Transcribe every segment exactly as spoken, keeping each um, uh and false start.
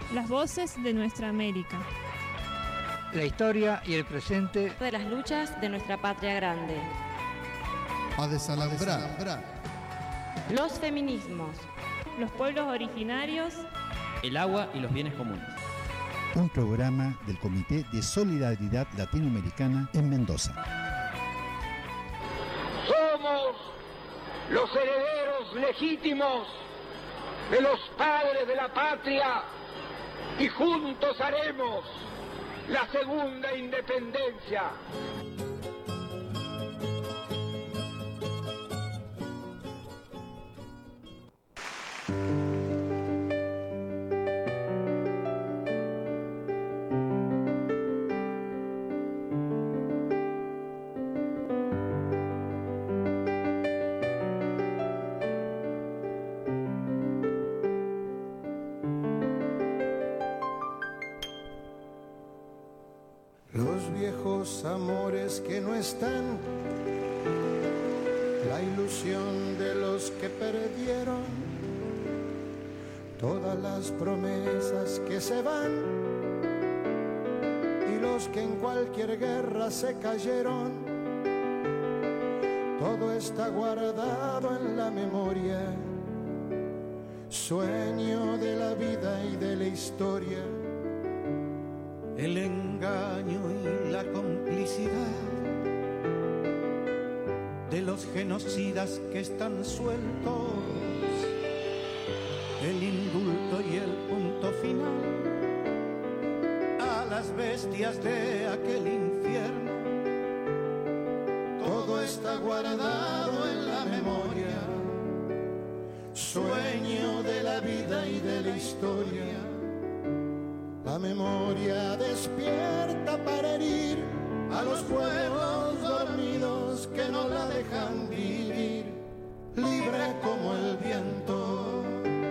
Las voces de nuestra América. La historia y el presente de las luchas de nuestra patria grande. A desalambrar. Los feminismos. Los pueblos originarios. El agua y los bienes comunes. Un programa del Comité de Solidaridad Latinoamericana en Mendoza. Somos los herederos legítimos de los padres de la patria y juntos haremos la segunda independencia. Amores que no están, la ilusión de los que perdieron, todas las promesas que se van y los que en cualquier guerra se cayeron, todo está guardado en la memoria, sueño de la vida y de la historia. El engaño y la complicidad de los genocidas que están sueltos, el indulto y el punto final a las bestias de aquel infierno, todo está guardado en la memoria, sueño de la vida y de la historia. La memoria despierta para herir a los pueblos dormidos que no la dejan vivir, libre como el viento.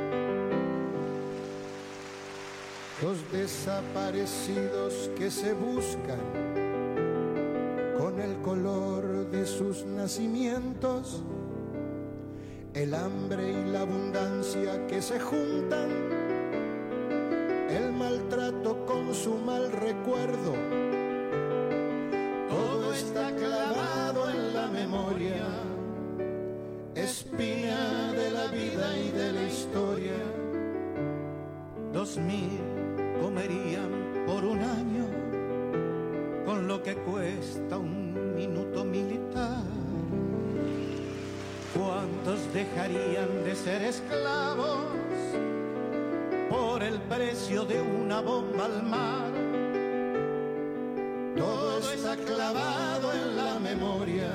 Los desaparecidos que se buscan con el color de sus nacimientos, el hambre y la abundancia que se juntan, el maltrato con su mal recuerdo, todo está clavado en la memoria, espina de la vida y de la historia. Dos mil comerían por un año con lo que cuesta un minuto militar. ¿Cuántos dejarían de ser esclavos por el precio de una bomba al mar? Todo está clavado en la memoria,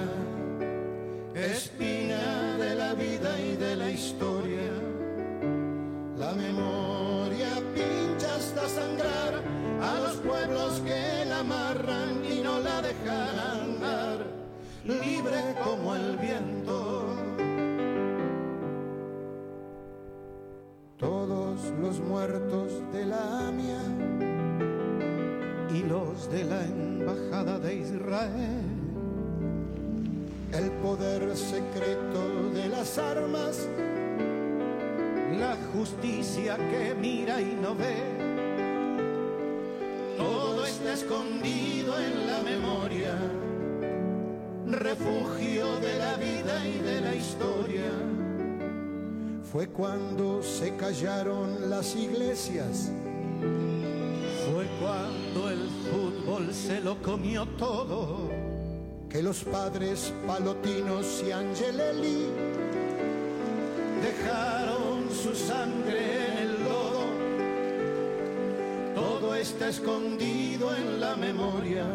espina de la vida y de la historia. La memoria pincha hasta sangrar a los pueblos que la amarran y no la dejan andar, libre como el viento. Todos los muertos de la AMIA y los de la Embajada de Israel, el poder secreto de las armas, la justicia que mira y no ve, todo está escondido en la memoria, refugio de la vida y de la historia. Fue cuando se callaron las iglesias, fue cuando el fútbol se lo comió todo, que los padres Palotinos y Angelelli dejaron su sangre en el lodo, todo está escondido en la memoria,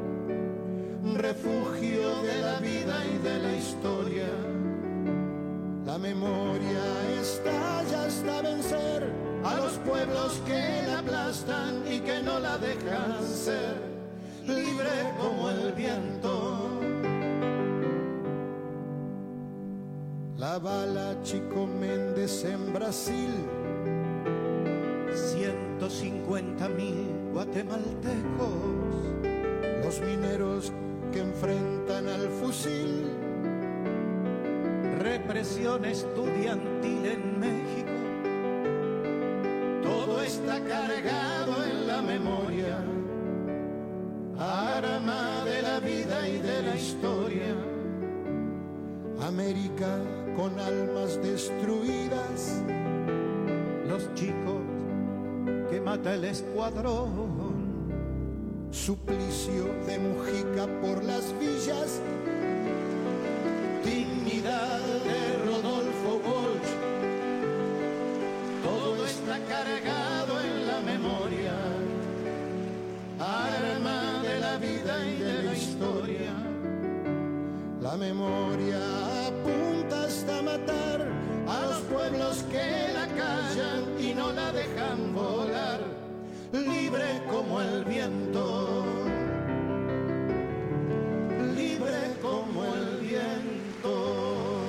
refugio de la vida y de la historia. La memoria estalla hasta vencer a los pueblos que la aplastan y que no la dejan ser, libre como el viento. La bala Chico Méndez en Brasil, ciento cincuenta mil guatemaltecos, los mineros que enfrentan al fusil, represión estudiantil en México, todo está está cargado en la memoria, arma de la vida y de la historia. América con almas destruidas, los chicos que mata el escuadrón, suplicio de Mujica por las villas, dignidad de Rodolfo Walsh. Todo está cargado en la memoria, arma de la vida y de la historia. La memoria apunta hasta matar a los pueblos que la callan y no la dejan volar, libre como el viento, libre como el viento.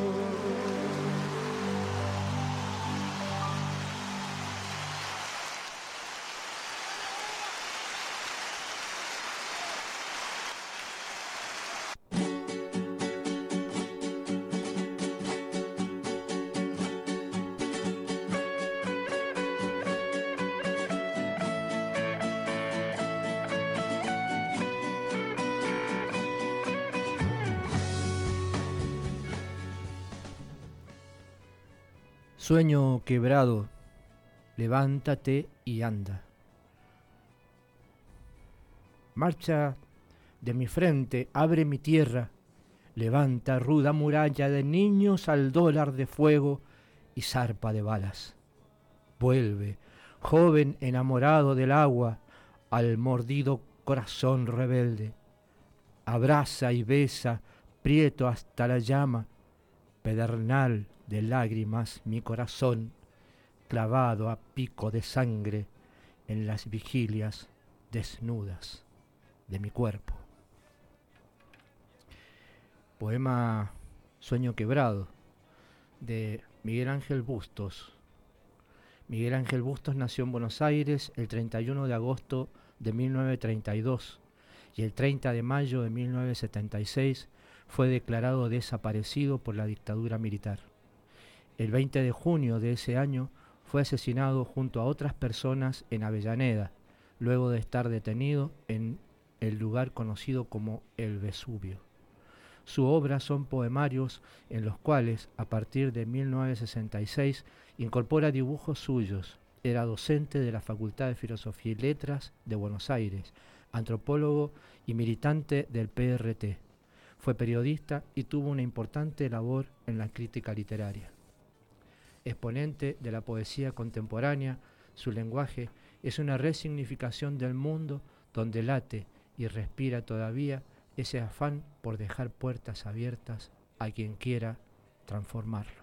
Sueño quebrado, levántate y anda. Marcha de mi frente, abre mi tierra, levanta ruda muralla de niños al dólar de fuego y zarpa de balas. Vuelve, joven enamorado del agua, al mordido corazón rebelde. Abraza y besa, prieto hasta la llama, pedernal de lágrimas mi corazón, clavado a pico de sangre en las vigilias desnudas de mi cuerpo. Poema Sueño quebrado, de Miguel Ángel Bustos. Miguel Ángel Bustos nació en Buenos Aires el treinta y uno de agosto de mil novecientos treinta y dos y el treinta de mayo de mil novecientos setenta y seis fue declarado desaparecido por la dictadura militar. El veinte de junio de ese año fue asesinado junto a otras personas en Avellaneda, luego de estar detenido en el lugar conocido como el Vesubio. Su obra son poemarios en los cuales, a partir de mil novecientos sesenta y seis, incorpora dibujos suyos. Era docente de la Facultad de Filosofía y Letras de Buenos Aires, antropólogo y militante del P R T. Fue periodista y tuvo una importante labor en la crítica literaria. Exponente de la poesía contemporánea, su lenguaje es una resignificación del mundo donde late y respira todavía ese afán por dejar puertas abiertas a quien quiera transformarlo.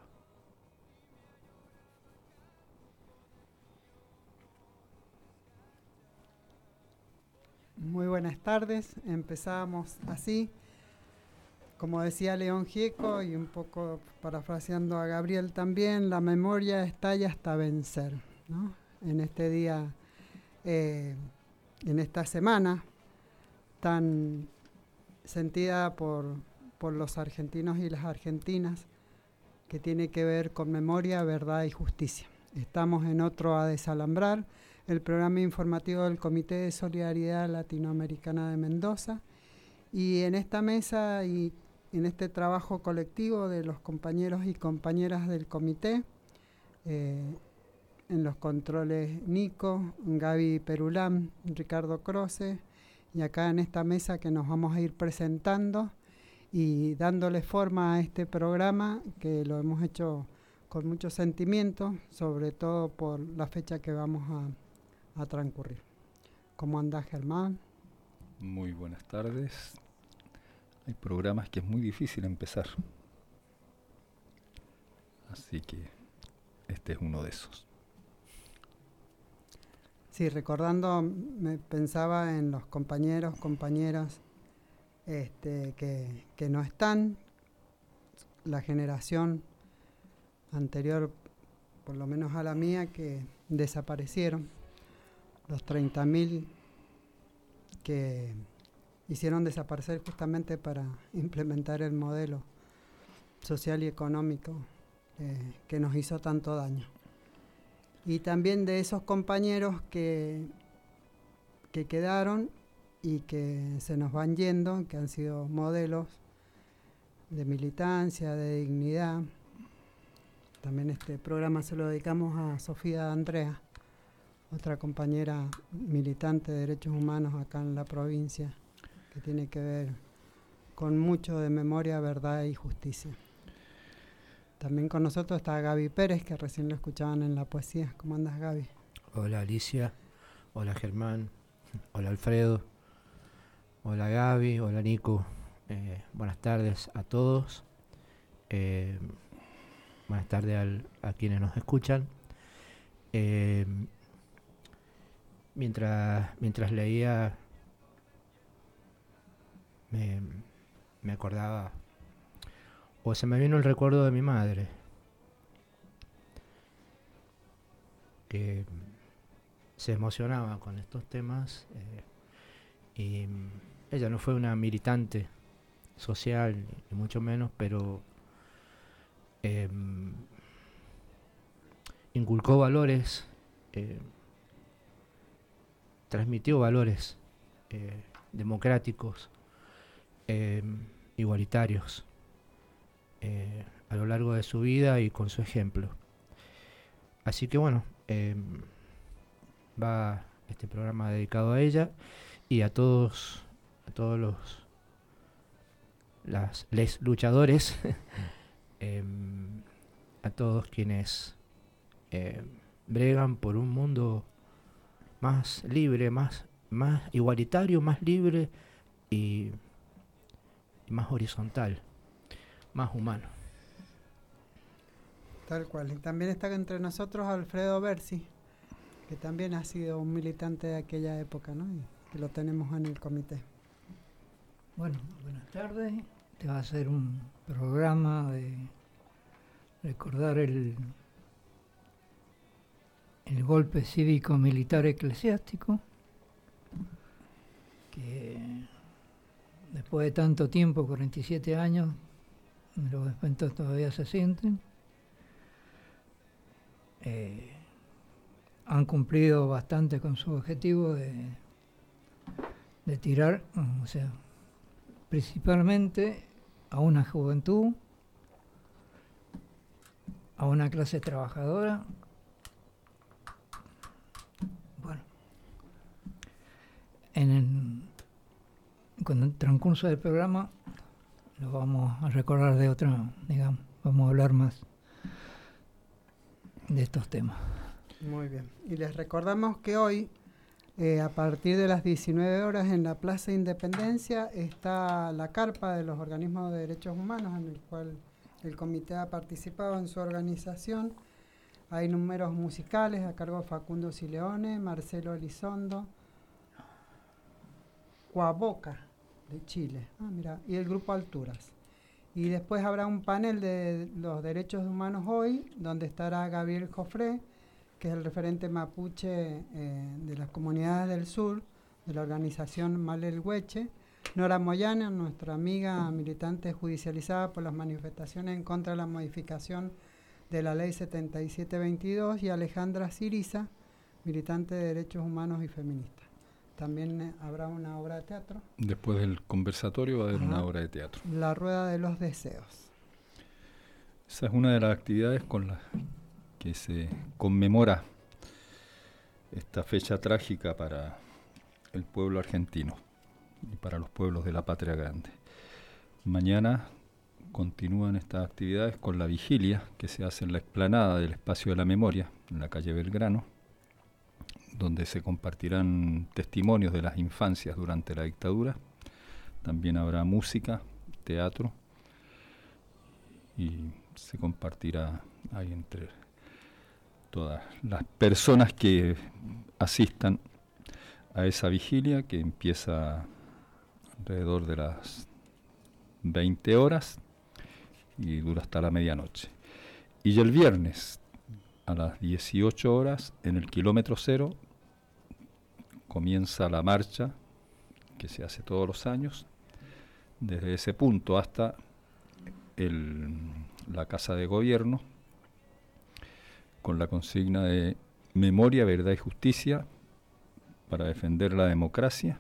Muy buenas tardes, empezamos así. Como decía León Gieco, y un poco parafraseando a Gabriel también, la memoria estalla hasta vencer, ¿no? En este día, eh, en esta semana tan sentida por, por los argentinos y las argentinas, que tiene que ver con memoria, verdad y justicia. Estamos en otro A Desalambrar, el programa informativo del Comité de Solidaridad Latinoamericana de Mendoza, y en esta mesa y en este trabajo colectivo de los compañeros y compañeras del comité, eh, en los controles Nico, Gaby Perulán, Ricardo Croce, y acá en esta mesa que nos vamos a ir presentando y dándole forma a este programa, que lo hemos hecho con mucho sentimiento, sobre todo por la fecha que vamos a, a transcurrir. ¿Cómo andás, Germán? Muy buenas tardes. Hay programas que es muy difícil empezar, así que este es uno de esos. Sí, recordando, me pensaba en los compañeros, compañeras este, que, que no están, la generación anterior, por lo menos a la mía, que desaparecieron, los treinta mil que hicieron desaparecer justamente para implementar el modelo social y económico eh, que nos hizo tanto daño. y también de esos compañeros que, que quedaron y que se nos van yendo, que han sido modelos de militancia, de dignidad. También este programa se lo dedicamos a Sofía Andrea, otra compañera militante de derechos humanos acá en la provincia, que tiene que ver con mucho de memoria, verdad y justicia. También con nosotros está Gaby Pérez, que recién lo escuchaban en la poesía. ¿Cómo andas, Gaby? Hola, Alicia. Hola, Germán. Hola, Alfredo. Hola, Gaby. Hola, Nico. Eh, buenas tardes a todos. Eh, buenas tardes al, a quienes nos escuchan. Eh, mientras, mientras leía, me, me acordaba, o se me vino el recuerdo de mi madre, que se emocionaba con estos temas, eh, y ella no fue una militante social, ni mucho menos, pero eh, inculcó valores, eh, transmitió valores eh, democráticos, eh, igualitarios, eh, a lo largo de su vida y con su ejemplo. Así que bueno, eh, va este programa dedicado a ella y a todos, a todos los las les luchadores, eh, a todos quienes eh, bregan por un mundo más libre, más, más igualitario, más libre y, y más horizontal, más humano. Tal cual. Y también está entre nosotros Alfredo Bersi, que también ha sido un militante de aquella época, ¿no? Y que lo tenemos en el comité. Bueno, buenas tardes. Te va a hacer un programa de recordar el, el golpe cívico-militar eclesiástico, que después de tanto tiempo, cuarenta y siete años, los efectos todavía se sienten. Eh, han cumplido bastante con su objetivo de, de tirar, o sea, principalmente a una juventud, a una clase trabajadora. Bueno, en el, con el transcurso del programa lo vamos a recordar de otra, digamos, vamos a hablar más de estos temas. Muy bien. Y les recordamos que hoy, eh, a partir de las diecinueve horas, en la Plaza Independencia está la carpa de los organismos de derechos humanos, en el cual el comité ha participado en su organización. Hay números musicales a cargo de Facundo Sileone, Marcelo Elizondo, Cuaboca de Chile, ah, mira, y el grupo Alturas. Y después habrá un panel de los derechos humanos hoy, donde estará Gabriel Jofré, que es el referente mapuche eh, de las comunidades del sur, de la organización Malel Hueche, Nora Moyana, nuestra amiga militante judicializada por las manifestaciones en contra de la modificación de la ley setenta y siete veintidós, y Alejandra Siriza, militante de derechos humanos y feminista. También eh, habrá una obra de teatro. Después del conversatorio va a haber Ajá. una obra de teatro. La Rueda de los Deseos. Esa es una de las actividades con las que se conmemora esta fecha trágica para el pueblo argentino y para los pueblos de la patria grande. Mañana continúan estas actividades con la vigilia que se hace en la explanada del Espacio de la Memoria, en la calle Belgrano, donde se compartirán testimonios de las infancias durante la dictadura. También habrá música, teatro, y se compartirá ahí entre todas las personas que asistan a esa vigilia, que empieza alrededor de las veinte horas y dura hasta la medianoche. Y el viernes a las dieciocho horas, en el kilómetro cero, comienza la marcha que se hace todos los años, desde ese punto hasta el, la Casa de Gobierno, con la consigna de memoria, verdad y justicia para defender la democracia.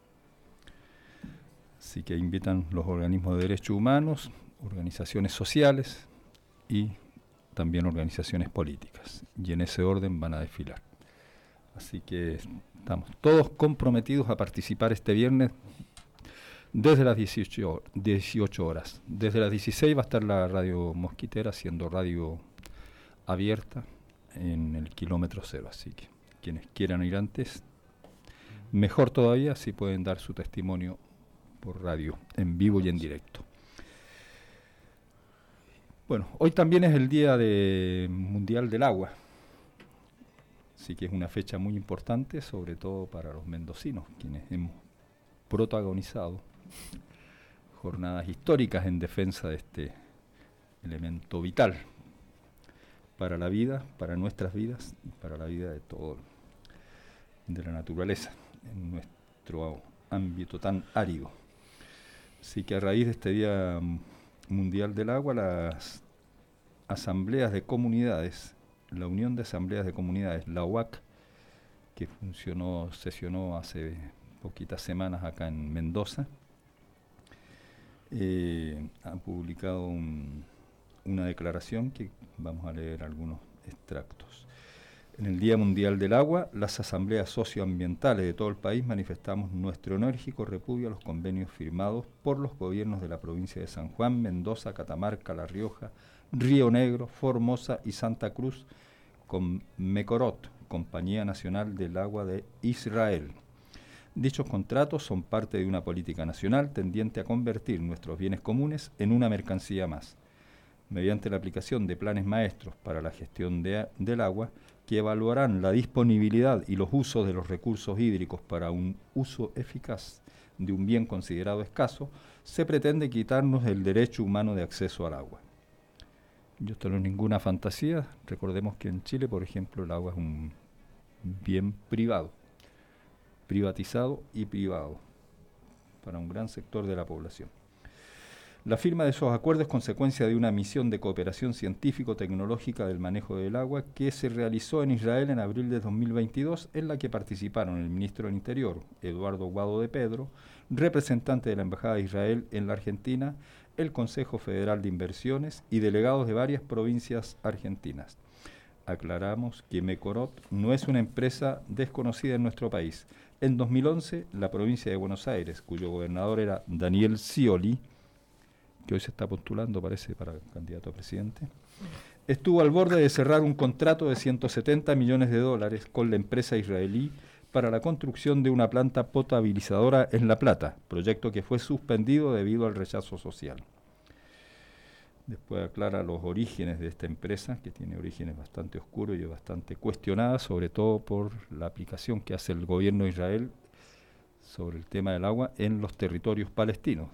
Así que invitan los organismos de derechos humanos, organizaciones sociales y también organizaciones políticas. Y en ese orden van a desfilar. Así que estamos todos comprometidos a participar este viernes desde las dieciocho horas. Desde las dieciséis va a estar la radio Mosquitera haciendo radio abierta en el kilómetro cero. Así que quienes quieran ir antes, mejor todavía si pueden dar su testimonio por radio, en vivo y en directo. Bueno, hoy también es el Día de Mundial del Agua. Así que es una fecha muy importante, sobre todo para los mendocinos, quienes hemos protagonizado jornadas históricas en defensa de este elemento vital para la vida, para nuestras vidas y para la vida de todo, de la naturaleza, en nuestro ámbito tan árido. Así que a raíz de este Día Mundial del Agua, las asambleas de comunidades, la Unión de Asambleas de Comunidades, la U A C, que funcionó, sesionó hace poquitas semanas acá en Mendoza, eh, ha publicado un, una declaración que vamos a leer algunos extractos. En el Día Mundial del Agua, las asambleas socioambientales de todo el país manifestamos nuestro enérgico repudio a los convenios firmados por los gobiernos de la provincia de San Juan, Mendoza, Catamarca, La Rioja, Río Negro, Formosa y Santa Cruz con Mekorot, Compañía Nacional del Agua de Israel. Dichos contratos son parte de una política nacional tendiente a convertir nuestros bienes comunes en una mercancía más, mediante la aplicación de planes maestros para la gestión de, del agua, que evaluarán la disponibilidad y los usos de los recursos hídricos para un uso eficaz de un bien considerado escaso, se pretende quitarnos el derecho humano de acceso al agua. Yo esto no es ninguna fantasía. Recordemos que en Chile, por ejemplo, el agua es un bien privado, privatizado y privado, para un gran sector de la población. La firma de esos acuerdos es consecuencia de una misión de cooperación científico-tecnológica del manejo del agua que se realizó en Israel en abril de dos mil veintidós, en la que participaron el ministro del Interior, Eduardo Guado de Pedro, representante de la Embajada de Israel en la Argentina, el Consejo Federal de Inversiones y delegados de varias provincias argentinas. Aclaramos que Mekorot no es una empresa desconocida en nuestro país. En dos mil once, la provincia de Buenos Aires, cuyo gobernador era Daniel Scioli, que hoy se está postulando, parece, para candidato a presidente, estuvo al borde de cerrar un contrato de ciento setenta millones de dólares con la empresa israelí para la construcción de una planta potabilizadora en La Plata, proyecto que fue suspendido debido al rechazo social. Después aclara los orígenes de esta empresa, que tiene orígenes bastante oscuros y bastante cuestionadas, sobre todo por la aplicación que hace el gobierno de Israel sobre el tema del agua en los territorios palestinos.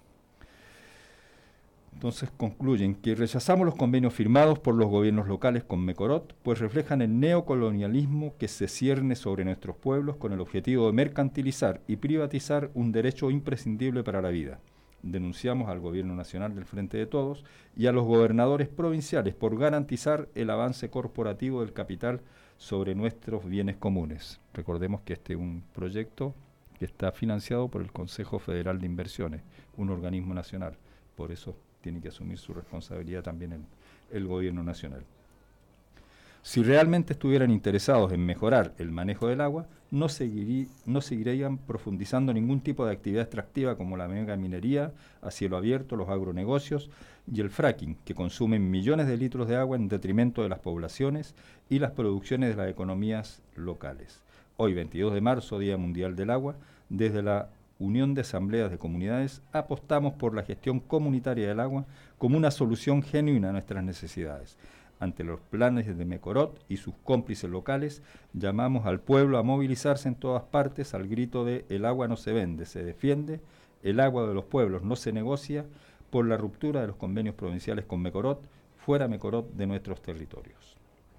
Entonces concluyen que rechazamos los convenios firmados por los gobiernos locales con Mekorot, pues reflejan el neocolonialismo que se cierne sobre nuestros pueblos con el objetivo de mercantilizar y privatizar un derecho imprescindible para la vida. Denunciamos al Gobierno Nacional del Frente de Todos y a los gobernadores provinciales por garantizar el avance corporativo del capital sobre nuestros bienes comunes. Recordemos que este es un proyecto que está financiado por el Consejo Federal de Inversiones, un organismo nacional. Por eso tiene que asumir su responsabilidad también el, el gobierno nacional. Si realmente estuvieran interesados en mejorar el manejo del agua, no, seguirí, no seguirían profundizando ningún tipo de actividad extractiva como la megaminería a cielo abierto, los agronegocios y el fracking, que consumen millones de litros de agua en detrimento de las poblaciones y las producciones de las economías locales. Hoy, veintidós de marzo, Día Mundial del Agua, desde la Unión de Asambleas de Comunidades, apostamos por la gestión comunitaria del agua como una solución genuina a nuestras necesidades. Ante los planes de Mekorot y sus cómplices locales, llamamos al pueblo a movilizarse en todas partes al grito de "el agua no se vende, se defiende, el agua de los pueblos no se negocia", por la ruptura de los convenios provinciales con Mekorot, fuera Mekorot de nuestros territorios.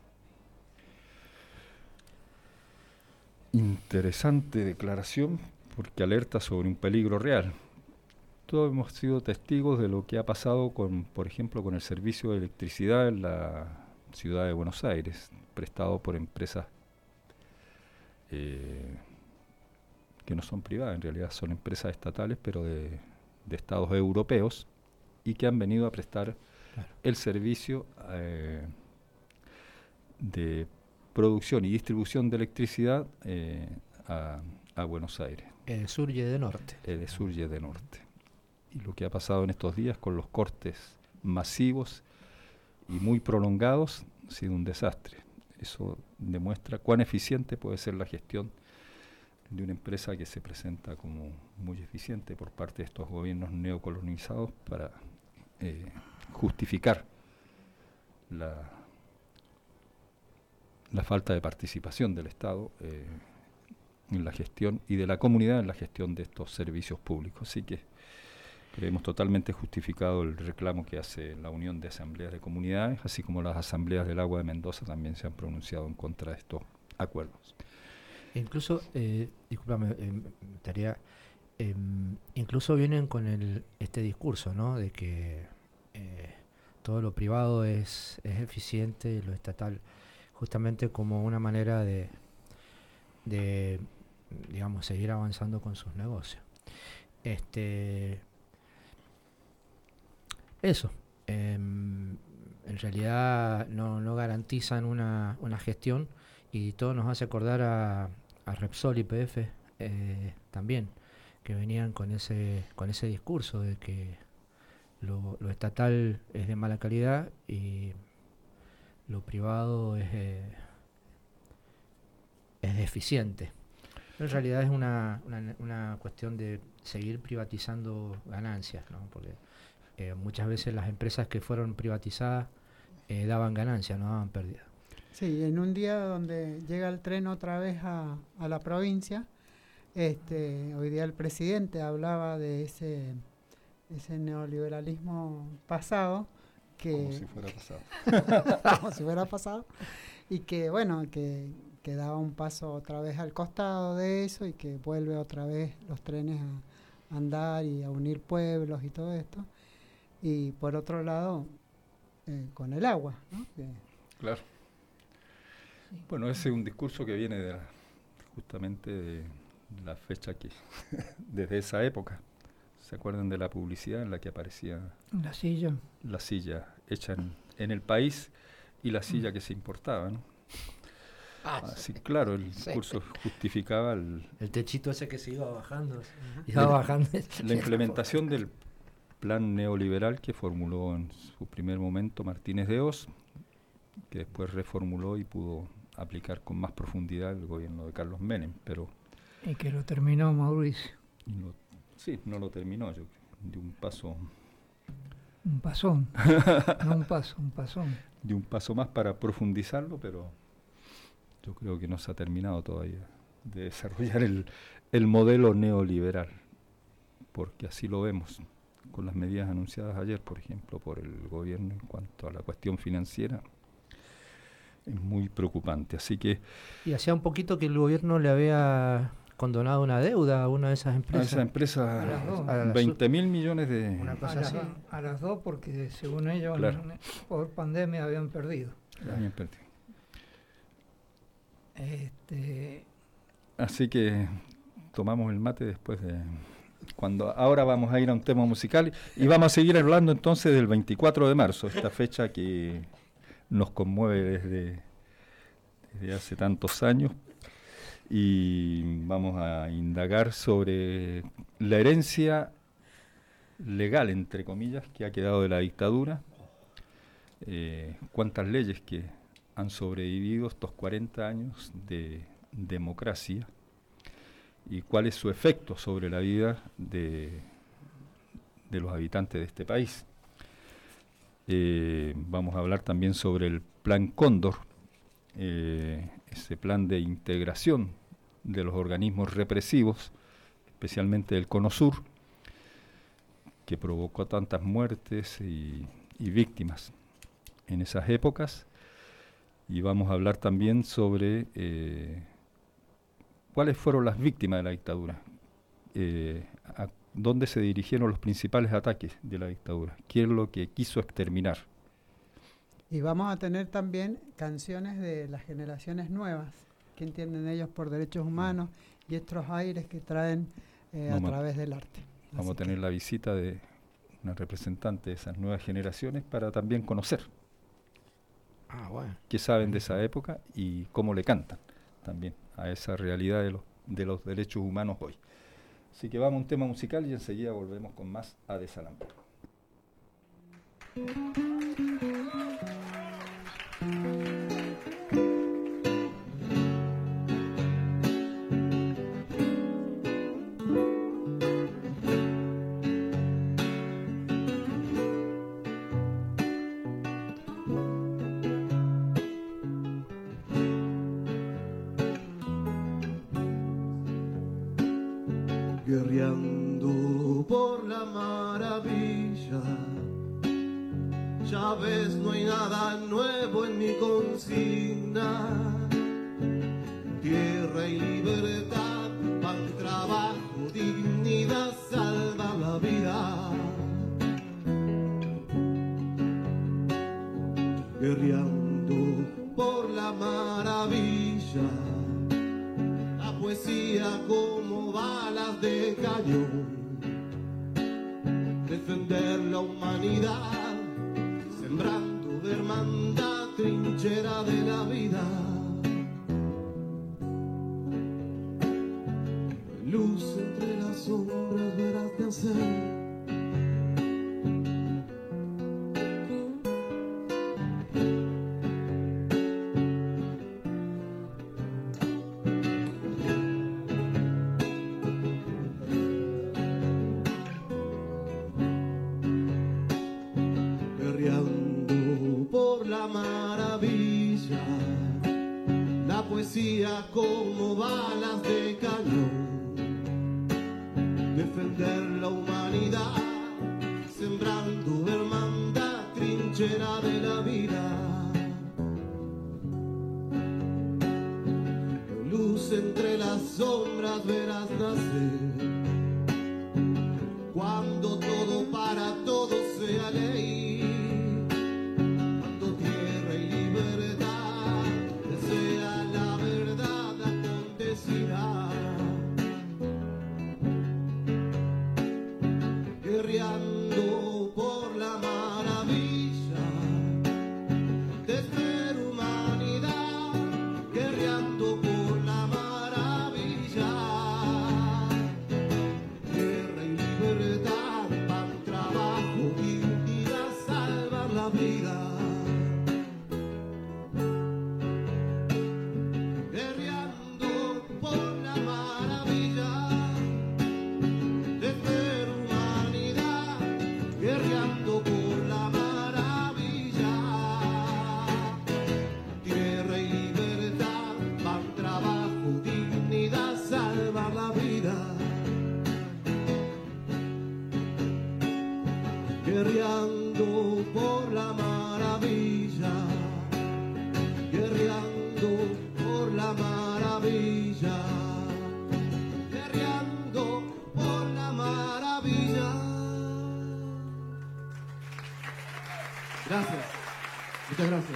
Interesante declaración, porque alerta sobre un peligro real. Todos hemos sido testigos de lo que ha pasado con, por ejemplo, con el servicio de electricidad en la ciudad de Buenos Aires. prestado por empresas eh, que no son privadas, en realidad son empresas estatales, pero de, de estados europeos, y que han venido a prestar claro. el servicio eh, de producción y distribución de electricidad eh, a, a Buenos Aires. El sur y de norte. El sur y de norte. Y lo que ha pasado en estos días con los cortes masivos y muy prolongados ha sido un desastre. Eso demuestra cuán eficiente puede ser la gestión de una empresa que se presenta como muy eficiente por parte de estos gobiernos neocolonizados para eh, justificar la, la falta de participación del Estado eh, en la gestión y de la comunidad en la gestión de estos servicios públicos. Así que creemos totalmente justificado el reclamo que hace la Unión de Asambleas de Comunidades, así como las Asambleas del Agua de Mendoza también se han pronunciado en contra de estos acuerdos. Incluso, eh, discúlpame, eh, tarea, eh, incluso vienen con el este discurso, ¿no? De que eh, todo lo privado es, es eficiente, lo estatal, justamente como una manera de, de, digamos, seguir avanzando con sus negocios. Este, eso, eh, en realidad no, no garantizan una, una gestión, y todo nos hace acordar a, a Repsol y P F eh, también, que venían con ese con ese discurso de que lo, lo estatal es de mala calidad y lo privado es, eh, es deficiente. Pero en realidad es una, una, una cuestión de seguir privatizando ganancias, ¿no? Porque eh, muchas veces las empresas que fueron privatizadas eh, daban ganancias, no daban pérdidas. Sí, en un día donde llega el tren otra vez a, a la provincia, este, hoy día el presidente hablaba de ese, ese neoliberalismo pasado, que como si fuera pasado. como si fuera pasado, y que bueno, que, que daba un paso otra vez al costado de eso y que vuelve otra vez los trenes a andar y a unir pueblos y todo esto. Y por otro lado, eh, con el agua, ¿no? Que, claro. Bueno, ese es un discurso que viene de la, justamente de la fecha que, desde esa época. ¿Se acuerdan de la publicidad en la que aparecía la silla? La silla hecha en, en el país y la silla mm. que se importaba, ¿no? Ah, Así, claro, el sí. discurso justificaba el... El techito ese que se iba bajando. Uh-huh. Iba bajando. La implementación del plan neoliberal que formuló en su primer momento Martínez de Hoz, que después reformuló y pudo aplicar con más profundidad el gobierno de Carlos Menem, pero... Y que lo terminó Mauricio. No, sí, no lo terminó, yo de un paso... Un pasón, no un paso, un pasón. De un paso más para profundizarlo, pero yo creo que no se ha terminado todavía de desarrollar el, el modelo neoliberal, porque así lo vemos con las medidas anunciadas ayer, por ejemplo, por el gobierno en cuanto a la cuestión financiera. Es muy preocupante, así que... Y hacía un poquito que el gobierno le había condonado una deuda a una de esas empresas. A esa empresa, veinte mil millones de... Una cosa a, así. las, a las dos, porque según ellos, claro. en, por pandemia habían perdido. Claro. Habían perdido. Este... Así que tomamos el mate después de... Cuando ahora vamos a ir a un tema musical y vamos a seguir hablando entonces del veinticuatro de marzo, esta fecha que nos conmueve desde, desde hace tantos años, y vamos a indagar sobre la herencia legal, entre comillas, que ha quedado de la dictadura, eh, cuántas leyes que han sobrevivido estos cuarenta años de democracia y cuál es su efecto sobre la vida de, de los habitantes de este país. Eh, vamos a hablar también sobre el Plan Cóndor, eh, ese plan de integración de los organismos represivos, especialmente del Cono Sur, que provocó tantas muertes y, y víctimas en esas épocas. Y vamos a hablar también sobre eh, cuáles fueron las víctimas de la dictadura, eh, a dónde se dirigieron los principales ataques de la dictadura, qué es lo que quiso exterminar Y vamos a tener también canciones de las generaciones nuevas, que entienden ellos por derechos humanos y estos aires que traen eh, a través del arte. Vamos Así a tener que, la visita de una representante de esas nuevas generaciones para también conocer Ah, bueno. qué saben de esa época y cómo le cantan también a esa realidad de los, de los derechos humanos hoy. Así que vamos a un tema musical y enseguida volvemos con más A Desalambre. Guerreando por la maravilla, ya ves, no hay nada nuevo en mi consigna. Tierra y libertad, pan, trabajo, dignidad, salva la vida. Guerreando por la maravilla, la poesía como balas de cañón, defender la humanidad, sembrando de hermandad, trinchera de la vida. Luz entre las sombras verás nacer. Como balas de cañón, defender la humanidad, sembrando hermandad, trinchera de la vida. Luz entre las sombras verás nacer, cuando todo para todos sea ley. Guerreando por la maravilla de ser humanidad, guerreando por la maravilla. Tierra y libertad, pan, trabajo, dignidad, salvar la vida. Guerreando por la maravilla de ser humanidad, guerreando por la maravilla. Tierra y libertad, pan, trabajo, dignidad, salvar la vida. Guerreando por la maravilla, guerreando por la maravilla, guerreando por la maravilla. Gracias, muchas gracias.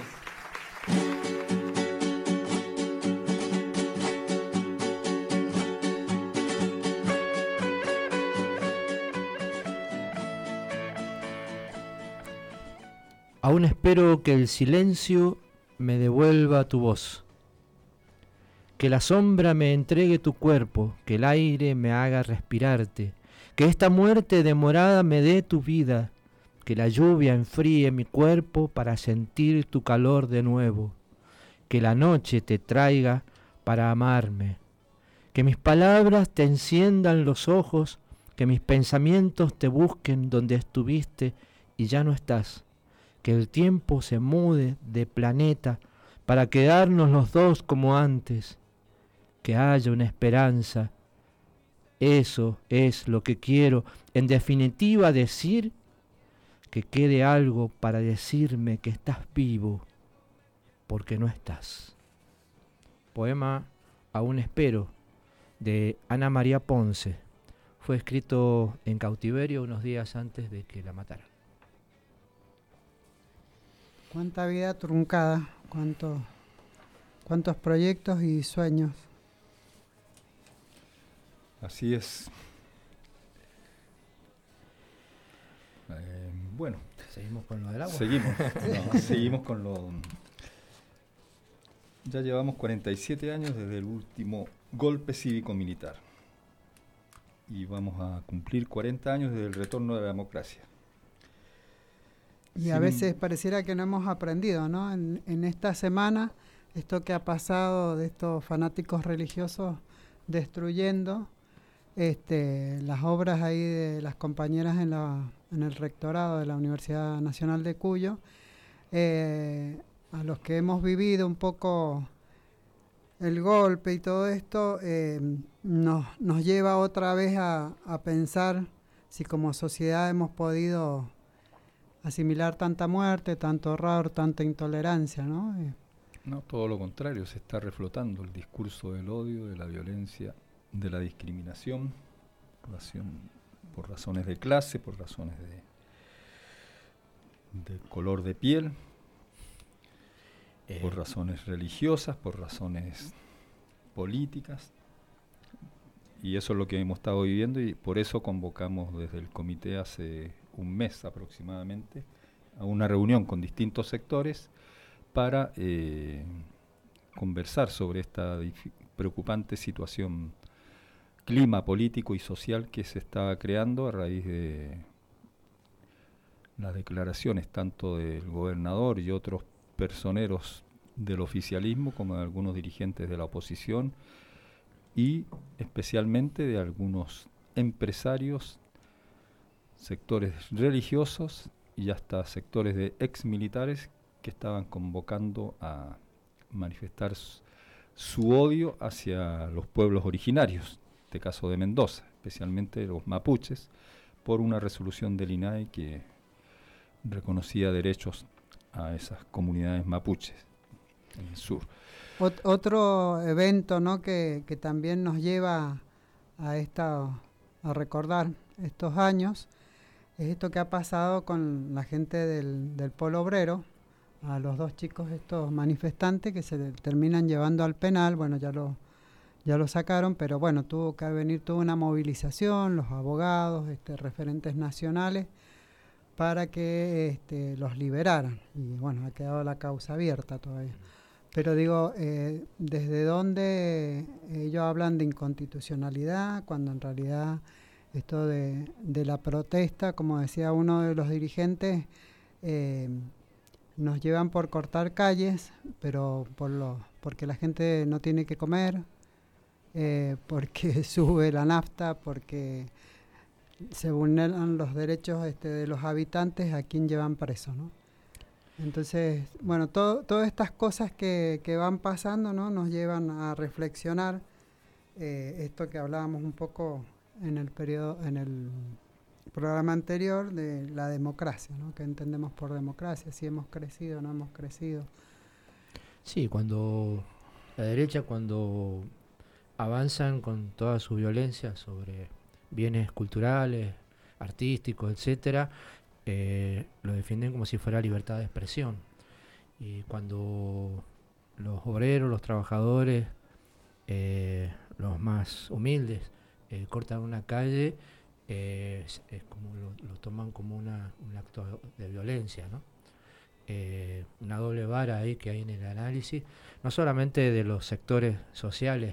Aún espero que el silencio me devuelva tu voz, que la sombra me entregue tu cuerpo, que el aire me haga respirarte, que esta muerte demorada me dé tu vida, que la lluvia enfríe mi cuerpo para sentir tu calor de nuevo, que la noche te traiga para amarme, que mis palabras te enciendan los ojos, que mis pensamientos te busquen donde estuviste y ya no estás, que el tiempo se mude de planeta para quedarnos los dos como antes, que haya una esperanza. Eso es lo que quiero, en definitiva, decir, que quede algo para decirme que estás vivo, porque no estás. Poema Aún espero, de Ana María Ponce. Fue escrito en cautiverio unos días antes de que la mataran. cuánta vida truncada, cuánto, cuántos proyectos y sueños. Así es. Eh, bueno. ¿Seguimos con lo del agua? Seguimos, no, seguimos con lo... Ya llevamos cuarenta y siete años desde el último golpe cívico-militar. Y vamos a cumplir cuarenta años desde el retorno de la democracia. Y Sin a veces pareciera que no hemos aprendido, ¿no? En, en esta semana, esto que ha pasado de estos fanáticos religiosos destruyendo este, las obras ahí de las compañeras en, la, en el rectorado de la Universidad Nacional de Cuyo, eh, a los que hemos vivido un poco el golpe y todo esto, eh, nos, nos lleva otra vez a, a pensar si como sociedad hemos podido asimilar tanta muerte, tanto horror, tanta intolerancia, ¿no? Eh. No, todo lo contrario, se está reflotando el discurso del odio, de la violencia, de la discriminación, razón, por razones de clase, por razones de, de color de piel, eh. por razones religiosas, por razones políticas. Y eso es lo que hemos estado viviendo y por eso convocamos desde el comité hace un mes aproximadamente a una reunión con distintos sectores para eh, conversar sobre esta preocupante situación, clima político y social que se está creando a raíz de las declaraciones tanto del gobernador y otros personeros del oficialismo como de algunos dirigentes de la oposición y especialmente de algunos empresarios, sectores religiosos y hasta sectores de exmilitares que estaban convocando a manifestar su, su odio hacia los pueblos originarios, en este caso de Mendoza, especialmente los mapuches, por una resolución del I N A I que reconocía derechos a esas comunidades mapuches en el sur. Ot- otro evento, ¿no?, que, que también nos lleva a esta, a recordar estos años, es esto que ha pasado con la gente del, del Polo Obrero, a los dos chicos estos manifestantes que se terminan llevando al penal. Bueno, ya lo, ya lo sacaron, pero bueno, tuvo que venir toda una movilización, los abogados, este, referentes nacionales, para que este, los liberaran. Y bueno, ha quedado la causa abierta todavía. Pero digo, eh, ¿desde dónde ellos hablan de inconstitucionalidad cuando en realidad esto de, de la protesta, como decía uno de los dirigentes, eh, nos llevan por cortar calles, pero por lo, porque la gente no tiene que comer, eh, porque sube la nafta, porque se vulneran los derechos este, de los habitantes, a quien llevan preso, ¿no? Entonces, bueno, todo, todas estas cosas que, que van pasando, ¿no?, nos llevan a reflexionar eh, esto que hablábamos un poco en el periodo, en el programa anterior, de la democracia, ¿no?, que entendemos por democracia, si hemos crecido o no hemos crecido. Sí, cuando la derecha, cuando avanzan con toda su violencia sobre bienes culturales, artísticos, etcétera, eh, lo defienden como si fuera libertad de expresión. Y cuando los obreros, los trabajadores, eh, los más humildes, eh, cortan una calle, eh, es, es como lo, lo toman como una, un acto de violencia, ¿no? Eh, una doble vara ahí que hay en el análisis, no solamente de los sectores sociales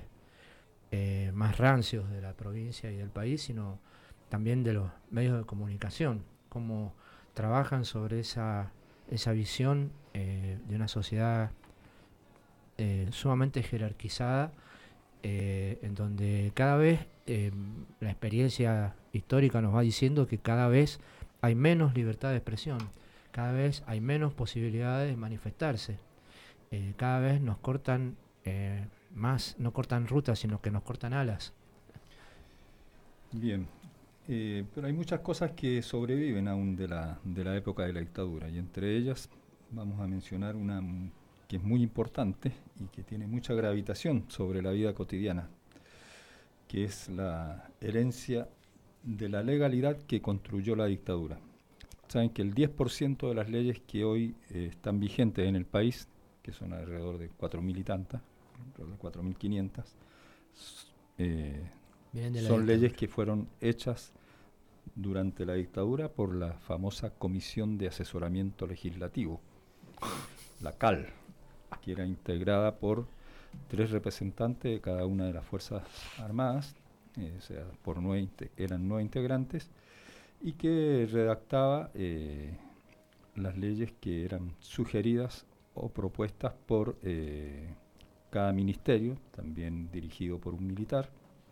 eh, más rancios de la provincia y del país, sino también de los medios de comunicación, cómo trabajan sobre esa, esa visión eh, de una sociedad eh, sumamente jerarquizada, eh, en donde cada vez eh, la experiencia histórica nos va diciendo que cada vez hay menos libertad de expresión, cada vez hay menos posibilidades de manifestarse, eh, cada vez nos cortan eh, más, no cortan rutas, sino que nos cortan alas. Bien, eh, pero hay muchas cosas que sobreviven aún de la, de la época de la dictadura, y entre ellas vamos a mencionar una que es muy importante y que tiene mucha gravitación sobre la vida cotidiana, que es la herencia de la legalidad que construyó la dictadura. saben que el diez por ciento de las leyes que hoy eh, están vigentes en el país, que son alrededor de cuatro mil y tantas, alrededor de cuatro mil quinientas, eh, son leyes que fueron hechas durante la dictadura por la famosa Comisión de Asesoramiento Legislativo, la C A L, que era integrada por tres representantes de cada una de las Fuerzas Armadas, eh, o sea, por nueve eran nueve integrantes, y que redactaba eh, las leyes que eran sugeridas o propuestas por eh, cada ministerio, también dirigido por un militar,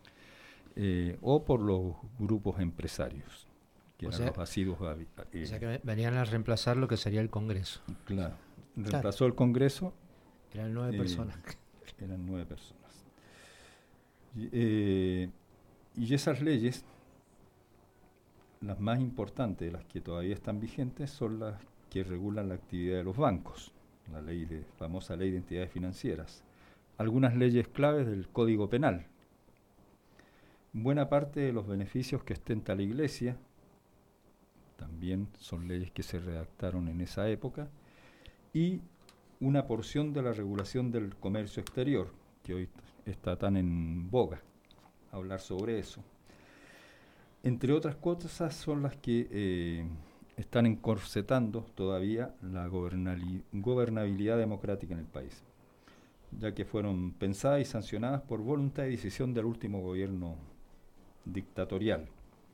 eh, o por los grupos empresarios, que o eran sea, los asiduos. Eh, o sea que venían a reemplazar lo que sería el Congreso. Claro, reemplazó claro. el Congreso. Eran nueve eh, personas. Eran nueve personas. Y, eh, y esas leyes, las más importantes de las que todavía están vigentes, son las que regulan la actividad de los bancos, la ley de, famosa ley de entidades financieras, algunas leyes claves del Código Penal, buena parte de los beneficios que ostenta la Iglesia, también son leyes que se redactaron en esa época, y una porción de la regulación del comercio exterior, que hoy está tan en boga, hablar sobre eso. Entre otras cosas son las que eh, están encorsetando todavía la gobernabilidad democrática en el país, ya que fueron pensadas y sancionadas por voluntad y decisión del último gobierno dictatorial,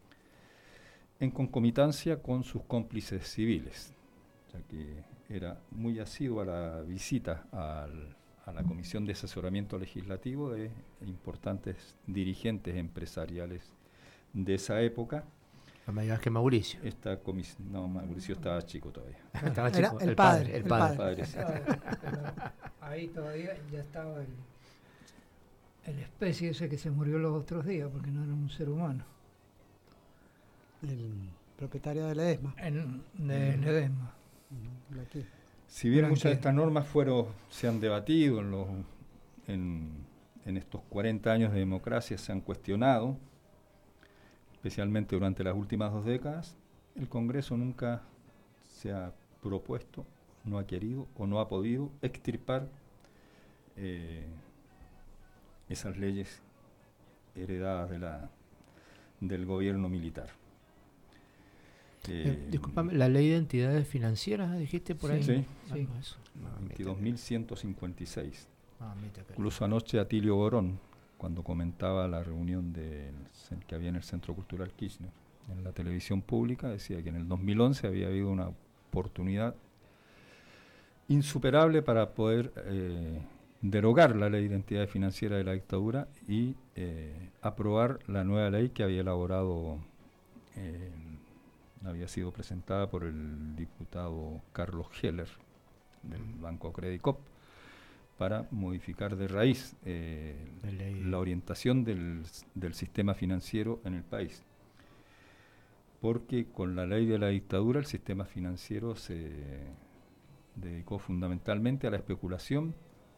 en concomitancia con sus cómplices civiles, ya que era muy asiduo a la visita al, a la Comisión de Asesoramiento Legislativo de importantes dirigentes empresariales de esa época. No me digas que Mauricio. Esta comis- no, Mauricio estaba chico todavía. Estaba chico. Era el, el padre, padre, el padre. El padre, sí. Ahí todavía ya estaba el, el especie ese que se murió los otros días, porque no era un ser humano. El propietario de Ledesma. El, de Ledesma. De aquí. Si bien muchas de estas normas fueron, se han debatido en, los, en, en estos cuarenta años de democracia, se han cuestionado, especialmente durante las últimas dos décadas, el Congreso nunca se ha propuesto, no ha querido o no ha podido extirpar eh, esas leyes heredadas de la, del gobierno militar. Eh, eh, disculpame, la ley de entidades financieras, dijiste por ahí. Sí, sí. Ah, no, veintidós mil ciento cincuenta y seis. Ah, Incluso anoche Atilio Borón, cuando comentaba la reunión del, que había en el Centro Cultural Kirchner, en la televisión pública, decía que en el dos mil once había habido una oportunidad insuperable para poder eh, derogar la ley de entidades financieras de la dictadura y eh, aprobar la nueva ley que había elaborado eh, había sido presentada por el diputado Carlos Heller del Banco Credicop para modificar de raíz eh, la orientación del, del sistema financiero en el país. Porque con la ley de la dictadura el sistema financiero se dedicó fundamentalmente a la especulación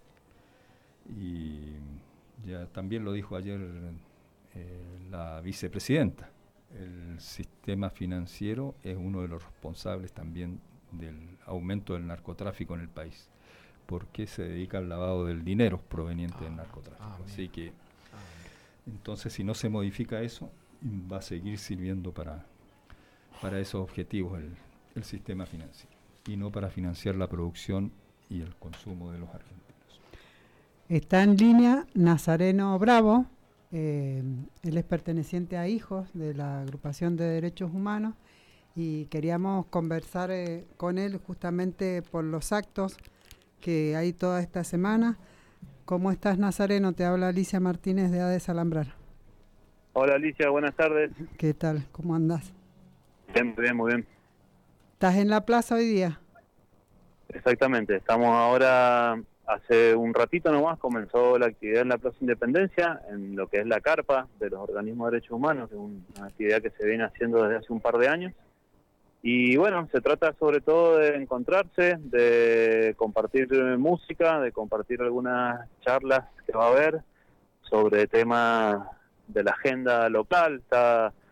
y ya también lo dijo ayer eh, la vicepresidenta. El sistema financiero es uno de los responsables también del aumento del narcotráfico en el país, porque se dedica al lavado del dinero proveniente ah, del narcotráfico. Ah, Así que, ah, entonces, si no se modifica eso, va a seguir sirviendo para, para esos objetivos el, el sistema financiero, y no para financiar la producción y el consumo de los argentinos. Está en línea Nazareno Bravo. Eh, él es perteneciente a Hijos de la Agrupación de Derechos Humanos y queríamos conversar eh, con él justamente por los actos que hay toda esta semana. ¿Cómo estás, Nazareno? Te habla Alicia Martínez de A D E Salambrar. Hola, Alicia, buenas tardes. ¿Qué tal? ¿Cómo andás? Bien, muy bien, muy bien. ¿Estás en la plaza hoy día? Exactamente, estamos ahora... Hace un ratito nomás comenzó la actividad en la Plaza Independencia, en lo que es la carpa de los organismos de derechos humanos, que es una actividad que se viene haciendo desde hace un par de años. Y bueno, se trata sobre todo de encontrarse, de compartir música, de compartir algunas charlas que va a haber sobre temas de la agenda local. Está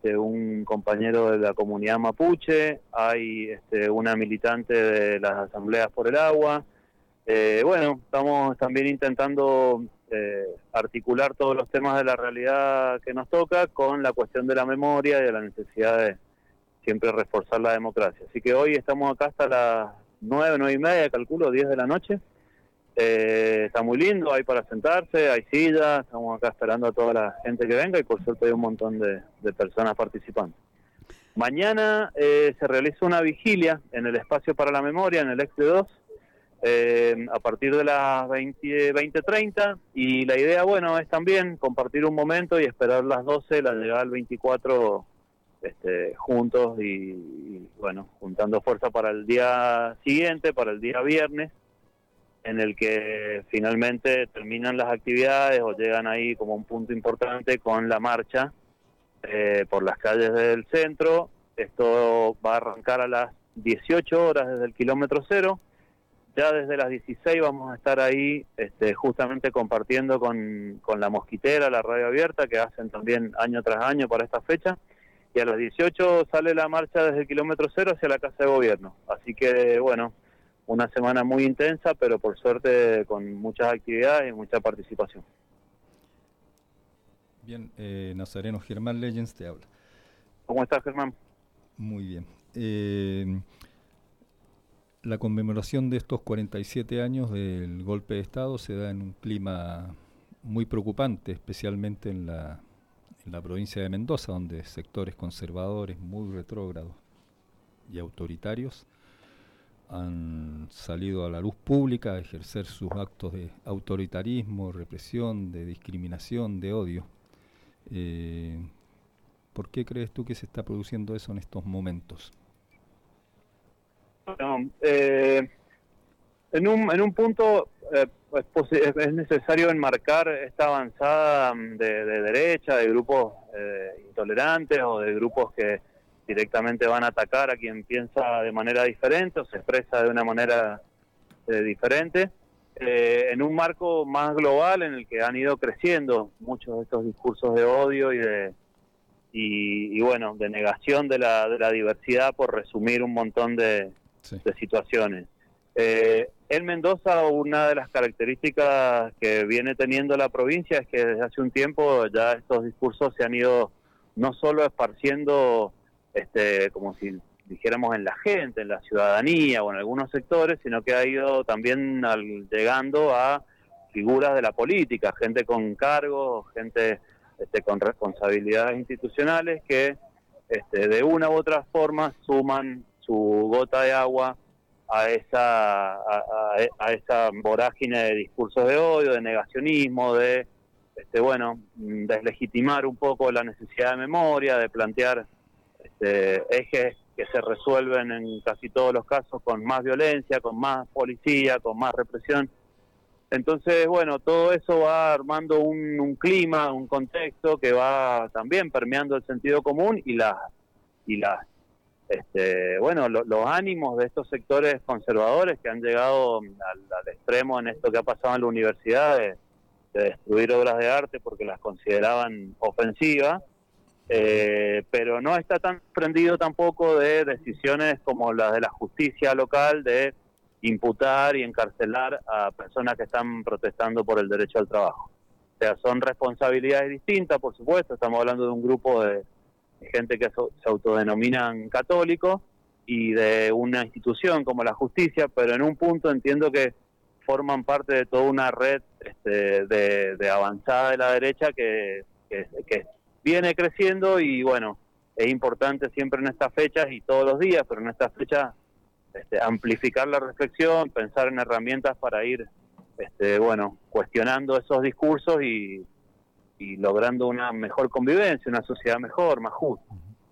este, un compañero de la comunidad mapuche, hay este, una militante de las asambleas por el agua. Eh, bueno, estamos también intentando eh, articular todos los temas de la realidad que nos toca con la cuestión de la memoria y de la necesidad de siempre reforzar la democracia. Así que hoy estamos acá hasta las nueve, nueve y media, calculo, diez de la noche. Eh, está muy lindo, hay para sentarse, hay sillas, estamos acá esperando a toda la gente que venga y por suerte hay un montón de, de personas participando. Mañana eh, se realiza una vigilia en el Espacio para la Memoria, en el Exte dos, eh, a partir de las veinte, veinte treinta, y la idea, bueno, es también compartir un momento y esperar las doce, la llegada del veinticuatro, este, juntos y, y, bueno, juntando fuerza para el día siguiente, para el día viernes, en el que finalmente terminan las actividades o llegan ahí como un punto importante con la marcha eh, por las calles del centro. Esto va a arrancar a las dieciocho horas desde el kilómetro cero. Ya desde las dieciséis vamos a estar ahí este, justamente compartiendo con, con La Mosquitera, la radio abierta, que hacen también año tras año para esta fecha. Y a las dieciocho sale la marcha desde el kilómetro cero hacia la Casa de Gobierno. Así que, bueno, una semana muy intensa, pero por suerte con muchas actividades y mucha participación. Bien, eh, Nazareno, Germán Legends te habla. ¿Cómo estás, Germán? Muy bien. Eh, la conmemoración de estos cuarenta y siete años del golpe de Estado se da en un clima muy preocupante, especialmente en la, en la provincia de Mendoza, donde sectores conservadores muy retrógrados y autoritarios han salido a la luz pública a ejercer sus actos de autoritarismo, represión, de discriminación, de odio. Eh, ¿Por qué crees tú que se está produciendo eso en estos momentos? Bueno, eh, en un en un punto eh, es, es necesario enmarcar esta avanzada de, de derecha, de grupos eh, intolerantes o de grupos que directamente van a atacar a quien piensa de manera diferente o se expresa de una manera eh, diferente, eh, en un marco más global en el que han ido creciendo muchos de estos discursos de odio y de y, y bueno, de negación de la, de la diversidad, por resumir un montón de, sí. de situaciones. Eh, en Mendoza, una de las características que viene teniendo la provincia es que desde hace un tiempo ya estos discursos se han ido no solo esparciendo Este, como si dijéramos en la gente, en la ciudadanía o en algunos sectores, sino que ha ido también al, llegando a figuras de la política, gente con cargos, gente este, con responsabilidades institucionales que este, de una u otra forma suman su gota de agua a esa, a, a, a esa vorágine de discursos de odio, de negacionismo, de este, bueno, deslegitimar un poco la necesidad de memoria, de plantear Este, ejes que se resuelven en casi todos los casos con más violencia, con más policía, con más represión. Entonces, bueno, todo eso va armando un, un clima, un contexto que va también permeando el sentido común y las y las este, bueno, lo, los ánimos de estos sectores conservadores que han llegado al, al extremo en esto que ha pasado en la universidad de, de destruir obras de arte porque las consideraban ofensivas. Eh, pero no está tan prendido tampoco de decisiones como las de la justicia local de imputar y encarcelar a personas que están protestando por el derecho al trabajo. O sea, son responsabilidades distintas, por supuesto. Estamos hablando de un grupo de, de gente que so, se autodenominan católicos y de una institución como la justicia, pero en un punto entiendo que forman parte de toda una red este, de, de avanzada de la derecha que, que, que viene creciendo y bueno, es importante siempre en estas fechas y todos los días, pero en estas fechas este, amplificar la reflexión, pensar en herramientas para ir este, bueno, cuestionando esos discursos y, y logrando una mejor convivencia, una sociedad mejor, más justa.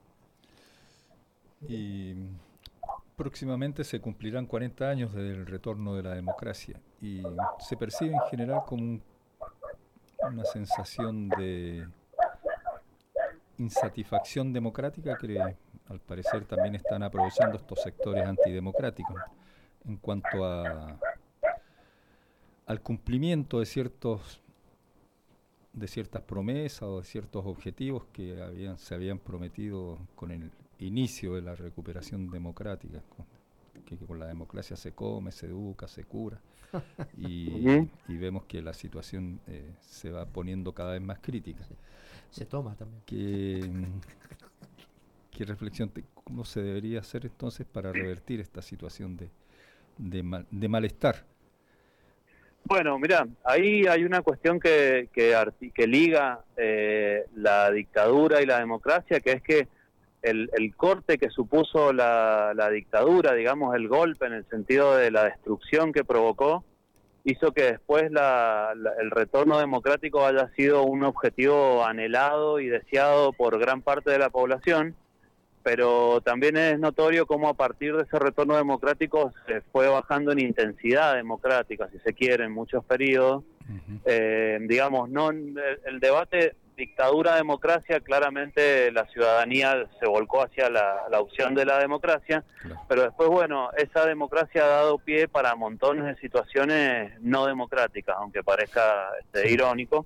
Y próximamente se cumplirán cuarenta años del retorno de la democracia y se percibe en general como un, una sensación de insatisfacción democrática que al parecer también están aprovechando estos sectores antidemocráticos en cuanto a al cumplimiento de ciertos de ciertas promesas o de ciertos objetivos que habían, se habían prometido con el inicio de la recuperación democrática, con, que, que con la democracia se come, se educa, se cura, y, uh-huh. y vemos que la situación eh, se va poniendo cada vez más crítica. Sí. Se toma también. ¿Qué, qué reflexión, te, cómo se debería hacer entonces para revertir esta situación de, de, mal, de malestar? Bueno, mira, ahí hay una cuestión que, que, que liga eh, la dictadura y la democracia, que es que el, el corte que supuso la, la dictadura, digamos el golpe en el sentido de la destrucción que provocó, hizo que después la, la, el retorno democrático haya sido un objetivo anhelado y deseado por gran parte de la población, pero también es notorio cómo a partir de ese retorno democrático se fue bajando en intensidad democrática, si se quiere, en muchos periodos. Uh-huh. Eh, digamos, no el, el debate dictadura-democracia, claramente la ciudadanía se volcó hacia la, la opción de la democracia, claro. Pero después, bueno, esa democracia ha dado pie para montones de situaciones no democráticas, aunque parezca este, sí. irónico.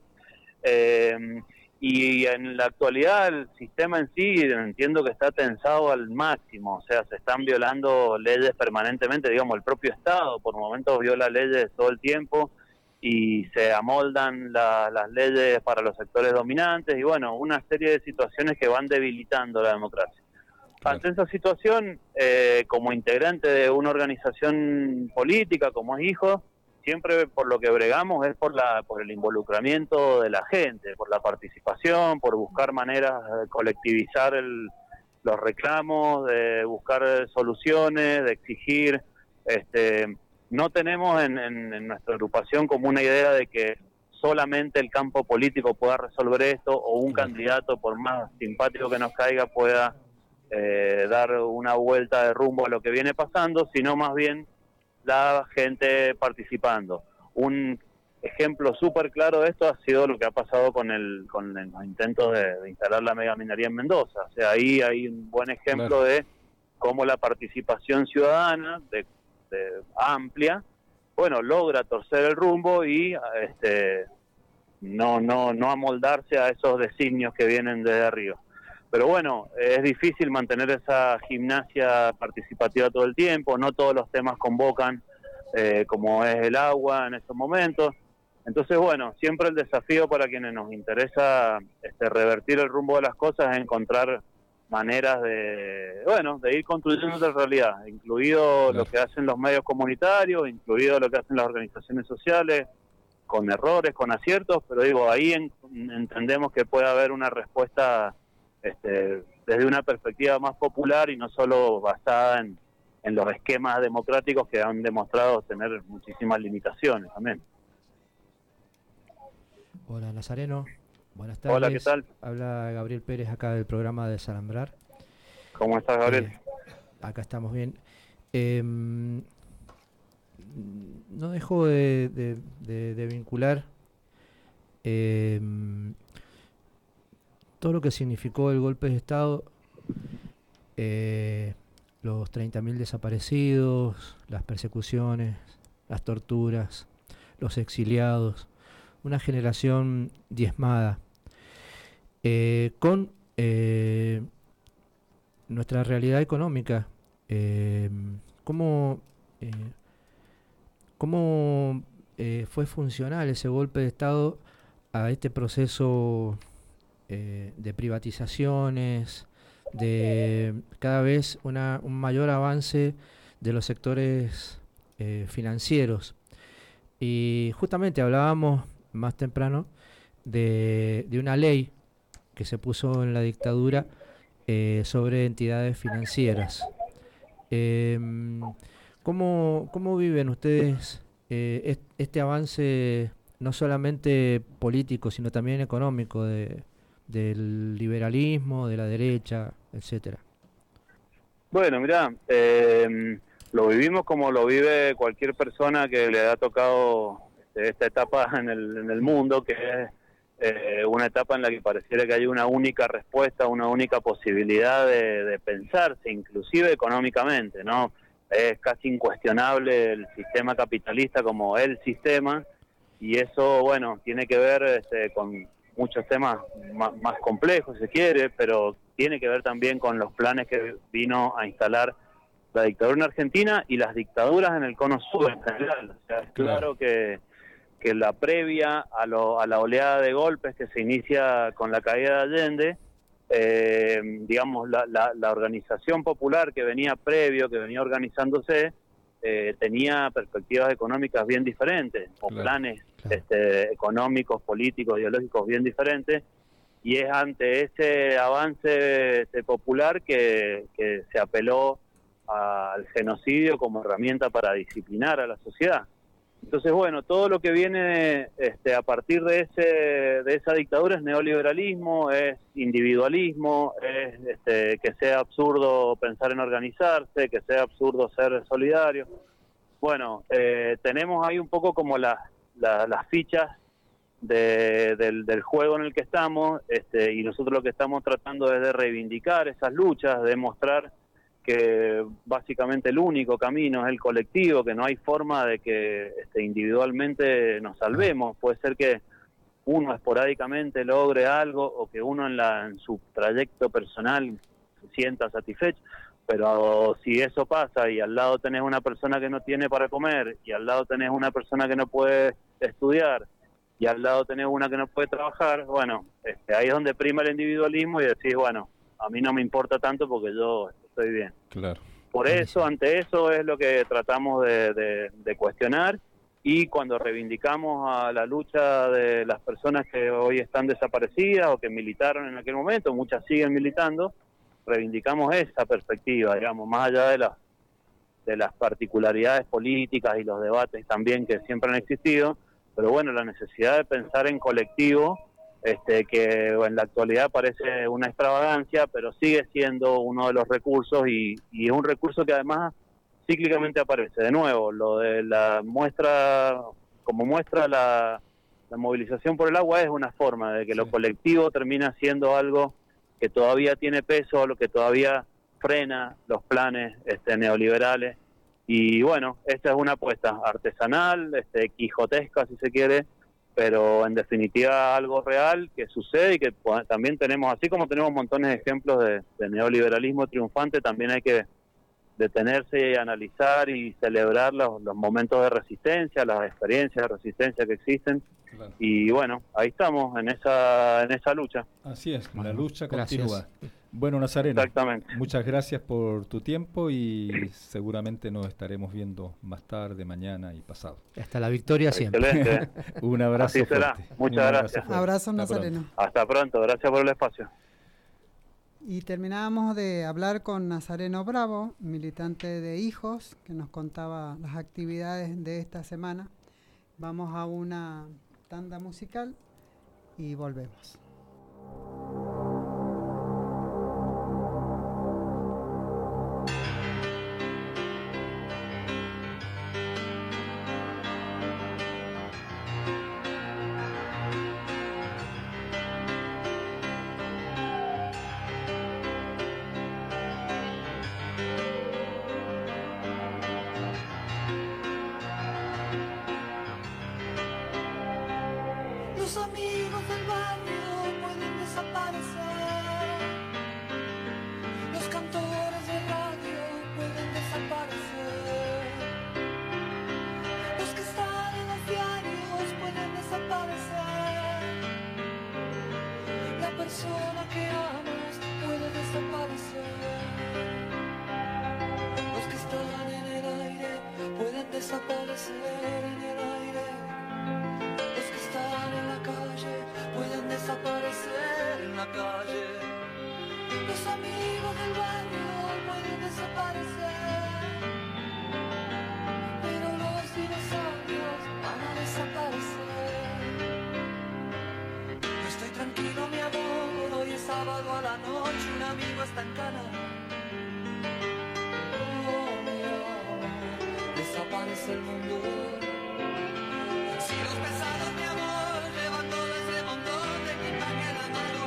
Eh, Y en la actualidad el sistema en sí entiendo que está tensado al máximo, o sea, se están violando leyes permanentemente, digamos, el propio Estado por momentos viola leyes todo el tiempo y se amoldan la, las leyes para los sectores dominantes y bueno, una serie de situaciones que van debilitando la democracia. Claro. Ante esa situación, eh, como integrante de una organización política como es Hijos, siempre por lo que bregamos es por la por el involucramiento de la gente, por la participación, por buscar maneras de colectivizar el, los reclamos, de buscar soluciones, de exigir. Este, no tenemos en, en, en nuestra agrupación como una idea de que solamente el campo político pueda resolver esto o un candidato, por más simpático que nos caiga, pueda eh, dar una vuelta de rumbo a lo que viene pasando, sino más bien la gente participando. Un ejemplo súper claro de esto ha sido lo que ha pasado con el con los intentos de, de instalar la megaminería en Mendoza. O sea, ahí hay un buen ejemplo claro. de cómo la participación ciudadana de, de amplia, bueno, logra torcer el rumbo y este no no no amoldarse a esos designios que vienen desde arriba. Pero bueno, es difícil mantener esa gimnasia participativa todo el tiempo, no todos los temas convocan eh, como es el agua en estos momentos. Entonces, bueno, siempre el desafío para quienes nos interesa este, revertir el rumbo de las cosas es encontrar maneras de, bueno, de ir construyendo la realidad, incluido lo que hacen los medios comunitarios, incluido lo que hacen las organizaciones sociales, con errores, con aciertos, pero digo, ahí en, entendemos que puede haber una respuesta Este, desde una perspectiva más popular y no solo basada en, en los esquemas democráticos que han demostrado tener muchísimas limitaciones también. Hola Nazareno, buenas tardes. Hola, ¿qué tal? Habla Gabriel Pérez acá del programa de Desalambrar. ¿Cómo estás, Gabriel? Eh, acá estamos bien. Eh, no dejo de, de, de, de vincular eh, todo lo que significó el golpe de Estado, eh, los treinta mil desaparecidos, las persecuciones, las torturas, los exiliados, una generación diezmada, eh, con eh, nuestra realidad económica. Eh, ¿Cómo, eh, cómo eh, fue funcional ese golpe de Estado a este proceso Eh, de privatizaciones, de cada vez una, un mayor avance de los sectores eh, financieros? Y justamente hablábamos más temprano de, de una ley que se puso en la dictadura eh, sobre entidades financieras. Eh, ¿cómo, ¿Cómo viven ustedes eh, est este avance no solamente político, sino también económico de del liberalismo, de la derecha, etcétera? Bueno, mirá, eh, lo vivimos como lo vive cualquier persona que le ha tocado este, esta etapa en el, en el mundo, que es eh, una etapa en la que pareciera que hay una única respuesta, una única posibilidad de, de pensarse, inclusive económicamente, ¿no? Es casi incuestionable el sistema capitalista como el sistema, y eso, bueno, tiene que ver este, con muchos temas más, más complejos, si se quiere, pero tiene que ver también con los planes que vino a instalar la dictadura en Argentina y las dictaduras en el cono sur en general. O sea, es claro que, que la previa a, lo, a la oleada de golpes que se inicia con la caída de Allende, eh, digamos, la, la, la organización popular que venía previo, que venía organizándose, eh, tenía perspectivas económicas bien diferentes, o claro, planes claro. Este, económicos, políticos, ideológicos bien diferentes, y es ante ese avance este, popular que, que se apeló al genocidio como herramienta para disciplinar a la sociedad. Entonces, bueno, todo lo que viene este, a partir de ese de esa dictadura es neoliberalismo, es individualismo, es este, que sea absurdo pensar en organizarse, que sea absurdo ser solidario. Bueno, eh, tenemos ahí un poco como la, la, las fichas de, del, del juego en el que estamos, este, y nosotros lo que estamos tratando es de reivindicar esas luchas, de mostrar que básicamente el único camino es el colectivo, que no hay forma de que este, individualmente nos salvemos. Puede ser que uno esporádicamente logre algo o que uno en, la, en su trayecto personal se sienta satisfecho, pero si eso pasa y al lado tenés una persona que no tiene para comer, y al lado tenés una persona que no puede estudiar, y al lado tenés una que no puede trabajar, bueno, este, ahí es donde prima el individualismo y decís, bueno, a mí no me importa tanto porque yo estoy bien. Claro. Por eso, ante eso es lo que tratamos de, de, de cuestionar, y cuando reivindicamos a la lucha de las personas que hoy están desaparecidas o que militaron en aquel momento, muchas siguen militando, reivindicamos esa perspectiva, digamos, más allá de las de las particularidades políticas y los debates también que siempre han existido, pero bueno, la necesidad de pensar en colectivo, Este, que en la actualidad parece una extravagancia, pero sigue siendo uno de los recursos, y, y es un recurso que además cíclicamente aparece. De nuevo, lo de la muestra, como muestra la, la movilización por el agua, es una forma de que sí. Lo colectivo termina siendo algo que todavía tiene peso, lo que todavía frena los planes este, neoliberales. Y bueno, esta es una apuesta artesanal, este, quijotesca si se quiere, pero en definitiva algo real que sucede y que pues, también tenemos, así como tenemos montones de ejemplos de, de neoliberalismo triunfante, también hay que detenerse y analizar y celebrar los, los momentos de resistencia, las experiencias de resistencia que existen. Claro. Y bueno, ahí estamos en esa en esa lucha. Así es, bueno, la lucha gracias. Continúa. Bueno, Nazareno, exactamente. Muchas gracias por tu tiempo y seguramente nos estaremos viendo más tarde, mañana y pasado. Hasta la victoria siempre. Excelente. Un abrazo Así será. fuerte. Muchas Un gracias. Abrazo, abrazo Hasta Nazareno. Pronto. Hasta pronto, gracias por el espacio. Y terminábamos de hablar con Nazareno Bravo, militante de Hijos, que nos contaba las actividades de esta semana. Vamos a una tanda musical y volvemos. Los amigos del barrio pueden desaparecer. Los cantores de radio pueden desaparecer. Los que están en los diarios pueden desaparecer. La persona que amas puede desaparecer. Los que están en el aire pueden desaparecer en el aire. En la calle pueden desaparecer en la calle. Los amigos del barrio pueden desaparecer, pero los dinosaurios van a desaparecer. No estoy tranquilo, mi amor, hoy es sábado a la noche, un amigo está en cana. Oh, mi amor, desaparece el mundo. Si los pesados, mi amor, levanto de ese montón de equipaje en la mano.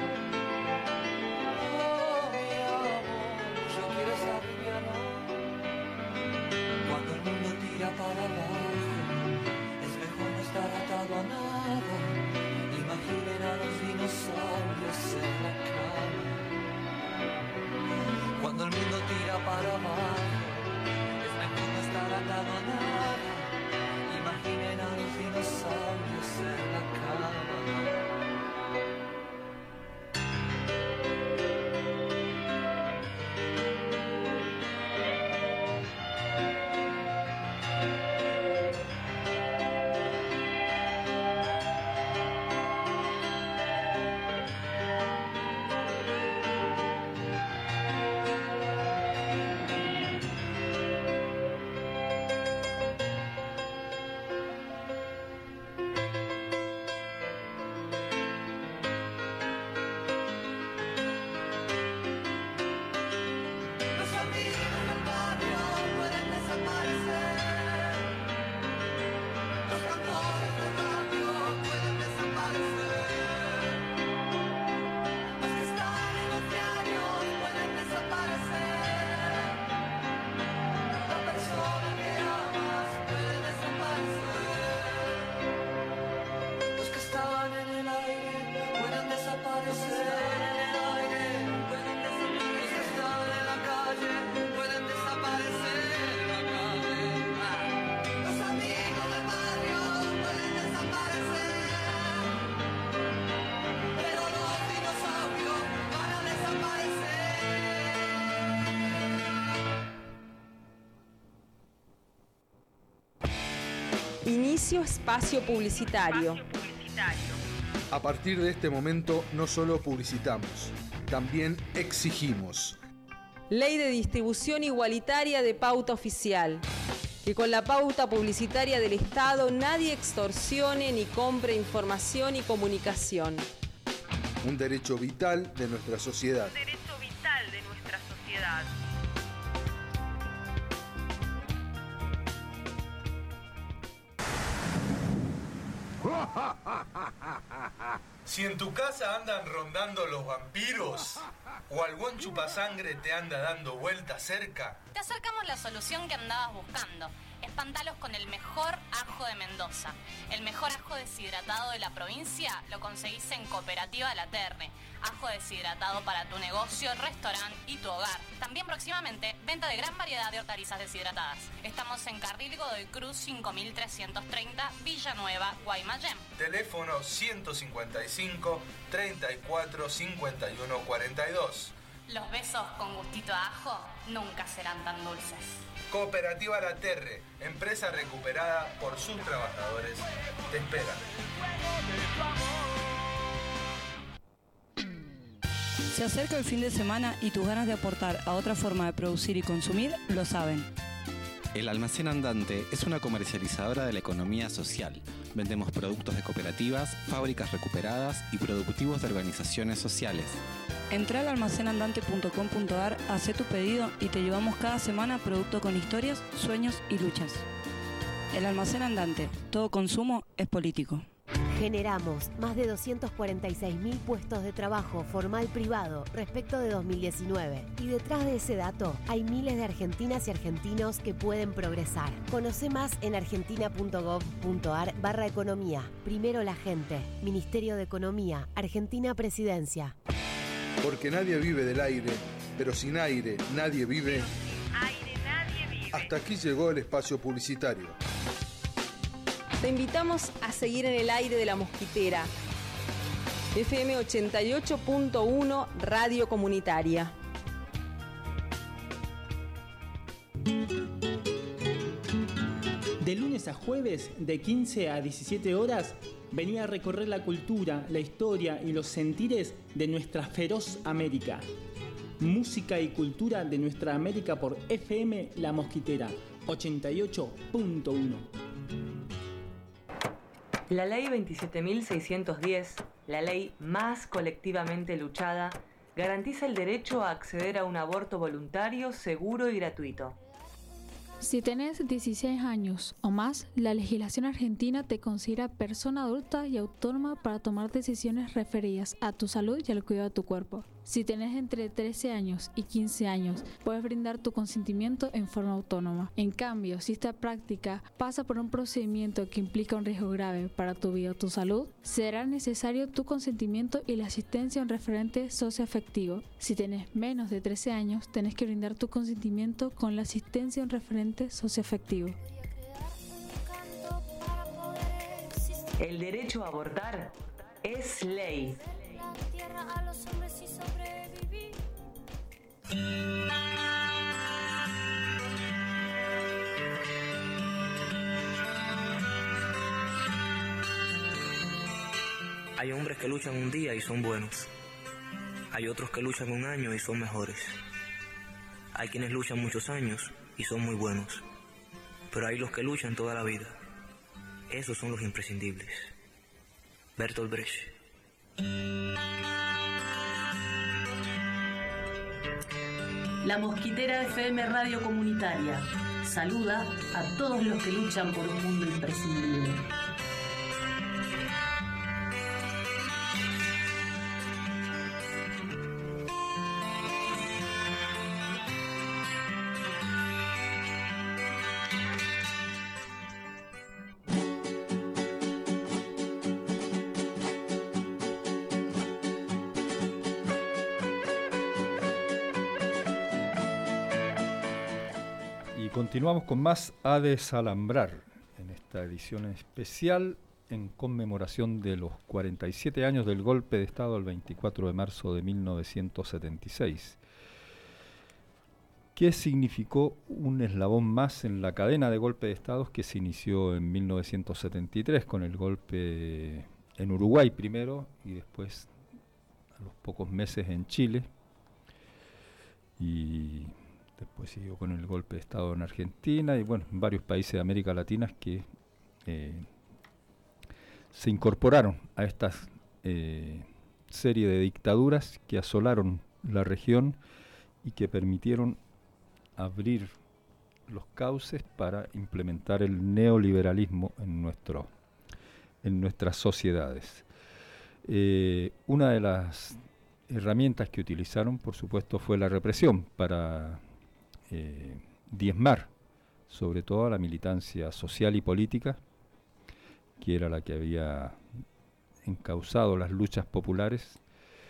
Oh, mi amor, yo quiero ser liviano. Cuando el mundo tira para abajo, es mejor no estar atado a nada. Imaginen a los Inicio espacio publicitario. A partir de este momento no solo publicitamos, también exigimos. Ley de distribución igualitaria de pauta oficial. Que con la pauta publicitaria del Estado nadie extorsione ni compre información y comunicación. Un derecho vital de nuestra sociedad. Un derecho vital de nuestra sociedad. Si en tu casa andan rondando los vampiros o algún chupasangre te anda dando vuelta cerca, te acercamos la solución que andabas buscando. Espantalos con el mejor ajo de Mendoza. El mejor ajo deshidratado de la provincia lo conseguís en Cooperativa La Terre. Ajo deshidratado para tu negocio, restaurante y tu hogar. También próximamente, venta de gran variedad de hortalizas deshidratadas. Estamos en Carril Godoy Cruz cinco mil trescientos treinta, Villanueva, Guaymallén. Teléfono ciento cincuenta y cinco, treinta y cuatro, cincuenta y uno, cuarenta y dos. Los besos con gustito a ajo nunca serán tan dulces. Cooperativa La Terre, empresa recuperada por sus trabajadores, te espera. Se acerca el fin de semana y tus ganas de aportar a otra forma de producir y consumir lo saben. El Almacén Andante es una comercializadora de la economía social. Vendemos productos de cooperativas, fábricas recuperadas y productivos de organizaciones sociales. Entrá al almacén andante punto com punto a r, hacé tu pedido y te llevamos cada semana producto con historias, sueños y luchas. El Almacén Andante, todo consumo es político. Generamos más de doscientos cuarenta y seis mil puestos de trabajo formal privado respecto de dos mil diecinueve. Y detrás de ese dato hay miles de argentinas y argentinos que pueden progresar. Conoce más en argentina punto gov punto a r barra economía. Primero la gente. Ministerio de Economía. Argentina Presidencia. Porque nadie vive del aire, pero sin aire nadie vive. Aire nadie vive. Hasta aquí llegó el espacio publicitario. Te invitamos a seguir en el aire de La Mosquitera. F M ochenta y ocho punto uno, Radio Comunitaria. De lunes a jueves, de quince a diecisiete horas, vení a recorrer la cultura, la historia y los sentires de nuestra feroz América. Música y cultura de nuestra América por F M La Mosquitera, ochenta y ocho punto uno. La ley veintisiete mil seiscientos diez, la ley más colectivamente luchada, garantiza el derecho a acceder a un aborto voluntario, seguro y gratuito. Si tenés dieciséis años o más, la legislación argentina te considera persona adulta y autónoma para tomar decisiones referidas a tu salud y al cuidado de tu cuerpo. Si tenés entre trece años y quince años, puedes brindar tu consentimiento en forma autónoma. En cambio, si esta práctica pasa por un procedimiento que implica un riesgo grave para tu vida o tu salud, será necesario tu consentimiento y la asistencia a un referente socioafectivo. Si tenés menos de trece años, tenés que brindar tu consentimiento con la asistencia a un referente socioafectivo. El derecho a abortar es ley. A los hombres y sobrevivir. Hay hombres que luchan un día y son buenos. Hay otros que luchan un año y son mejores. Hay quienes luchan muchos años y son muy buenos. Pero hay los que luchan toda la vida. Esos son los imprescindibles. Bertolt Brecht. La Mosquitera F M Radio Comunitaria saluda a todos los que luchan por un mundo imprescindible. Continuamos con más A Desalambrar en esta edición especial en conmemoración de los cuarenta y siete años del golpe de Estado el veinticuatro de marzo de mil novecientos setenta y seis. que significó un eslabón más en la cadena de golpes de Estado que se inició en mil novecientos setenta y tres con el golpe en Uruguay primero y después a los pocos meses en Chile, y después siguió con el golpe de Estado en Argentina y bueno, en varios países de América Latina que eh, se incorporaron a esta eh, serie de dictaduras que asolaron la región y que permitieron abrir los cauces para implementar el neoliberalismo en, nuestro, en nuestras sociedades. Eh, una de las herramientas que utilizaron, por supuesto, fue la represión para eh, diezmar sobre todo a la militancia social y política, que era la que había encauzado las luchas populares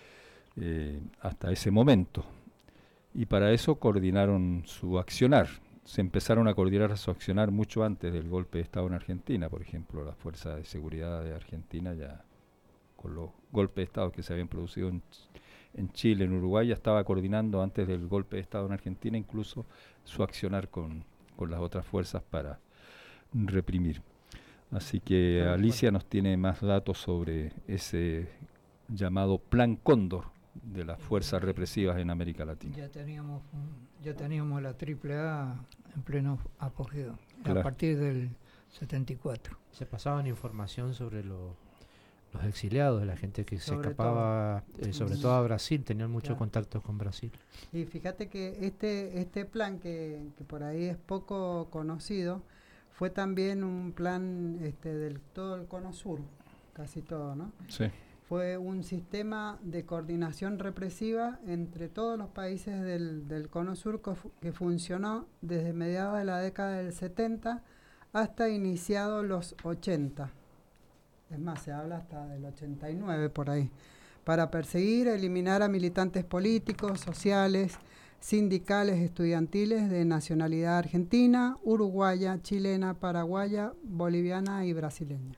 eh, hasta ese momento. Y para eso coordinaron su accionar. Se empezaron a coordinar su accionar mucho antes del golpe de Estado en Argentina. Por ejemplo, la Fuerza de Seguridad de Argentina, ya con los golpes de Estado que se habían producido en, en Chile, en Uruguay, ya estaba coordinando antes del golpe de Estado en Argentina incluso su accionar con, con las otras fuerzas para reprimir. Así que Alicia nos tiene más datos sobre ese llamado Plan Cóndor de las fuerzas represivas en América Latina. Ya teníamos un, ya teníamos la triple A en pleno apogeo, Claro. a partir del setenta y cuatro. Se pasaban información sobre lo- los exiliados, la gente que se Sobre escapaba, todo. eh, sobre Mm. todo a Brasil, tenían muchos Claro. contactos con Brasil. Y fíjate que este, este plan, que, que por ahí es poco conocido, fue también un plan este, del todo el Cono Sur, casi todo, ¿no? Sí. Fue un sistema de coordinación represiva entre todos los países del, del Cono Sur que, fu- que funcionó desde mediados de la década del setenta hasta iniciados los ochenta. Es más, se habla hasta del ochenta y nueve por ahí, para perseguir, eliminar a militantes políticos, sociales, sindicales, estudiantiles de nacionalidad argentina, uruguaya, chilena, paraguaya, boliviana y brasileña.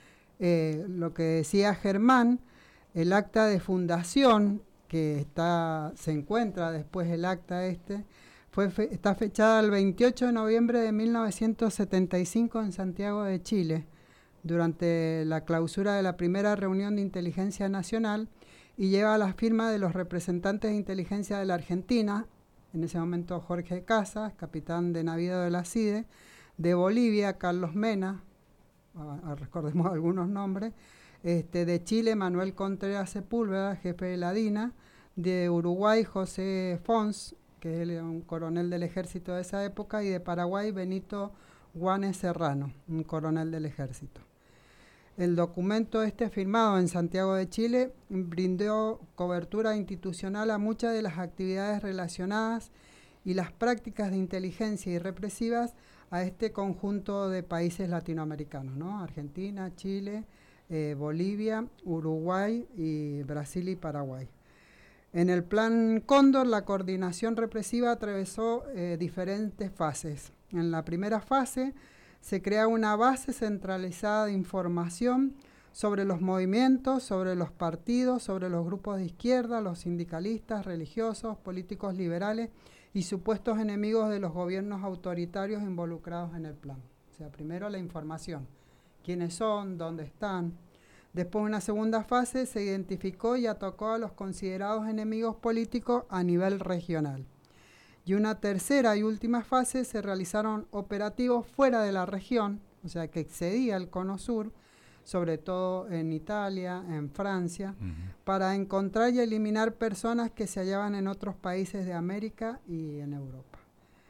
Eh, lo que decía Germán, el acta de fundación que está, se encuentra después el acta este, fue fe- está fechada el veintiocho de noviembre de mil novecientos setenta y cinco en Santiago de Chile, durante la clausura de la primera reunión de inteligencia nacional, y lleva la firma de los representantes de inteligencia de la Argentina, en ese momento Jorge Casas, capitán de navío de la C I D E, de Bolivia Carlos Mena, ah, ah, recordemos algunos nombres, este, de Chile Manuel Contreras Sepúlveda, jefe de la D I N A, de Uruguay José Fons, que es un coronel del ejército de esa época, y de Paraguay Benito Guanes Serrano, un coronel del ejército. El documento este, firmado en Santiago de Chile, brindó cobertura institucional a muchas de las actividades relacionadas y las prácticas de inteligencia y represivas a este conjunto de países latinoamericanos, ¿no? Argentina, Chile, eh, Bolivia, Uruguay y Brasil y Paraguay. En el Plan Cóndor, la coordinación represiva atravesó eh, diferentes fases. En la primera fase se crea una base centralizada de información sobre los movimientos, sobre los partidos, sobre los grupos de izquierda, los sindicalistas, religiosos, políticos liberales y supuestos enemigos de los gobiernos autoritarios involucrados en el plan. O sea, primero la información, quiénes son, dónde están. Después, en una segunda fase, se identificó y atacó a los considerados enemigos políticos a nivel regional. Y una tercera y última fase se realizaron operativos fuera de la región, o sea que excedía el Cono Sur, sobre todo en Italia, en Francia, Ujú. para encontrar y eliminar personas que se hallaban en otros países de América y en Europa.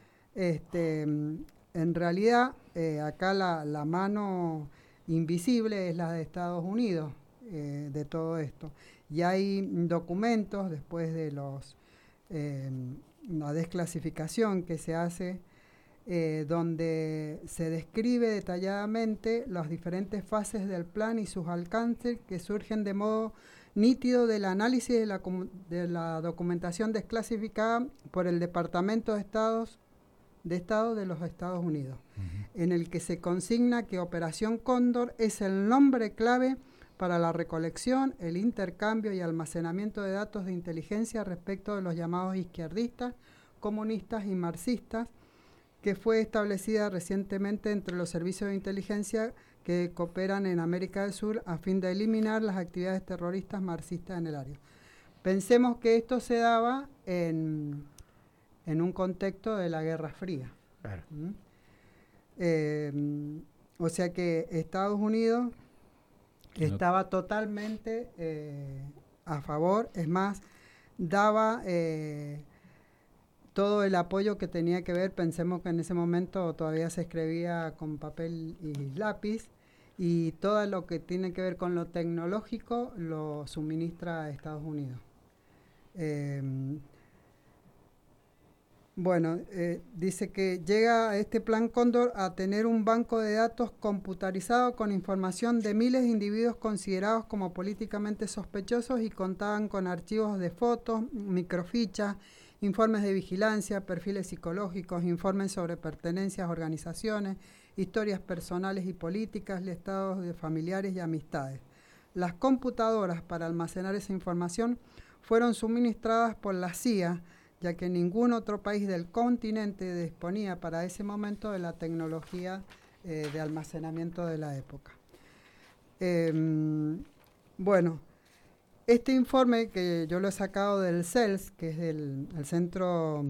Este, mm, en realidad, eh, acá la, la mano invisible es la de Estados Unidos eh, de todo esto. Y hay documentos después de los... Eh, la desclasificación que se hace, eh, donde se describe detalladamente las diferentes fases del plan y sus alcances que surgen de modo nítido del análisis de la, comu- de la documentación desclasificada por el Departamento de Estados de Estado de los Estados Unidos, en el que se consigna que Operación Cóndor es el nombre clave para la recolección, el intercambio y almacenamiento de datos de inteligencia respecto de los llamados izquierdistas, comunistas y marxistas, que fue establecida recientemente entre los servicios de inteligencia que cooperan en América del Sur a fin de eliminar las actividades terroristas marxistas en el área. Pensemos que esto se daba en, en un contexto de la Guerra Fría. Claro. ¿Mm? Eh, o sea que Estados Unidos estaba totalmente eh, a favor, es más, daba eh, todo el apoyo que tenía que ver. Pensemos que en ese momento todavía se escribía con papel y lápiz, y todo lo que tiene que ver con lo tecnológico lo suministra a Estados Unidos. Eh, bueno, eh, dice que llega este Plan Cóndor a tener un banco de datos computarizado con información de miles de individuos considerados como políticamente sospechosos y contaban con archivos de fotos, microfichas, informes de vigilancia, perfiles psicológicos, informes sobre pertenencias a organizaciones, historias personales y políticas, listados de familiares y amistades. Las computadoras para almacenar esa información fueron suministradas por la C I A, ya que ningún otro país del continente disponía para ese momento de la tecnología eh, de almacenamiento de la época. Eh, bueno, este informe que yo lo he sacado del C E L S, que es el, el Centro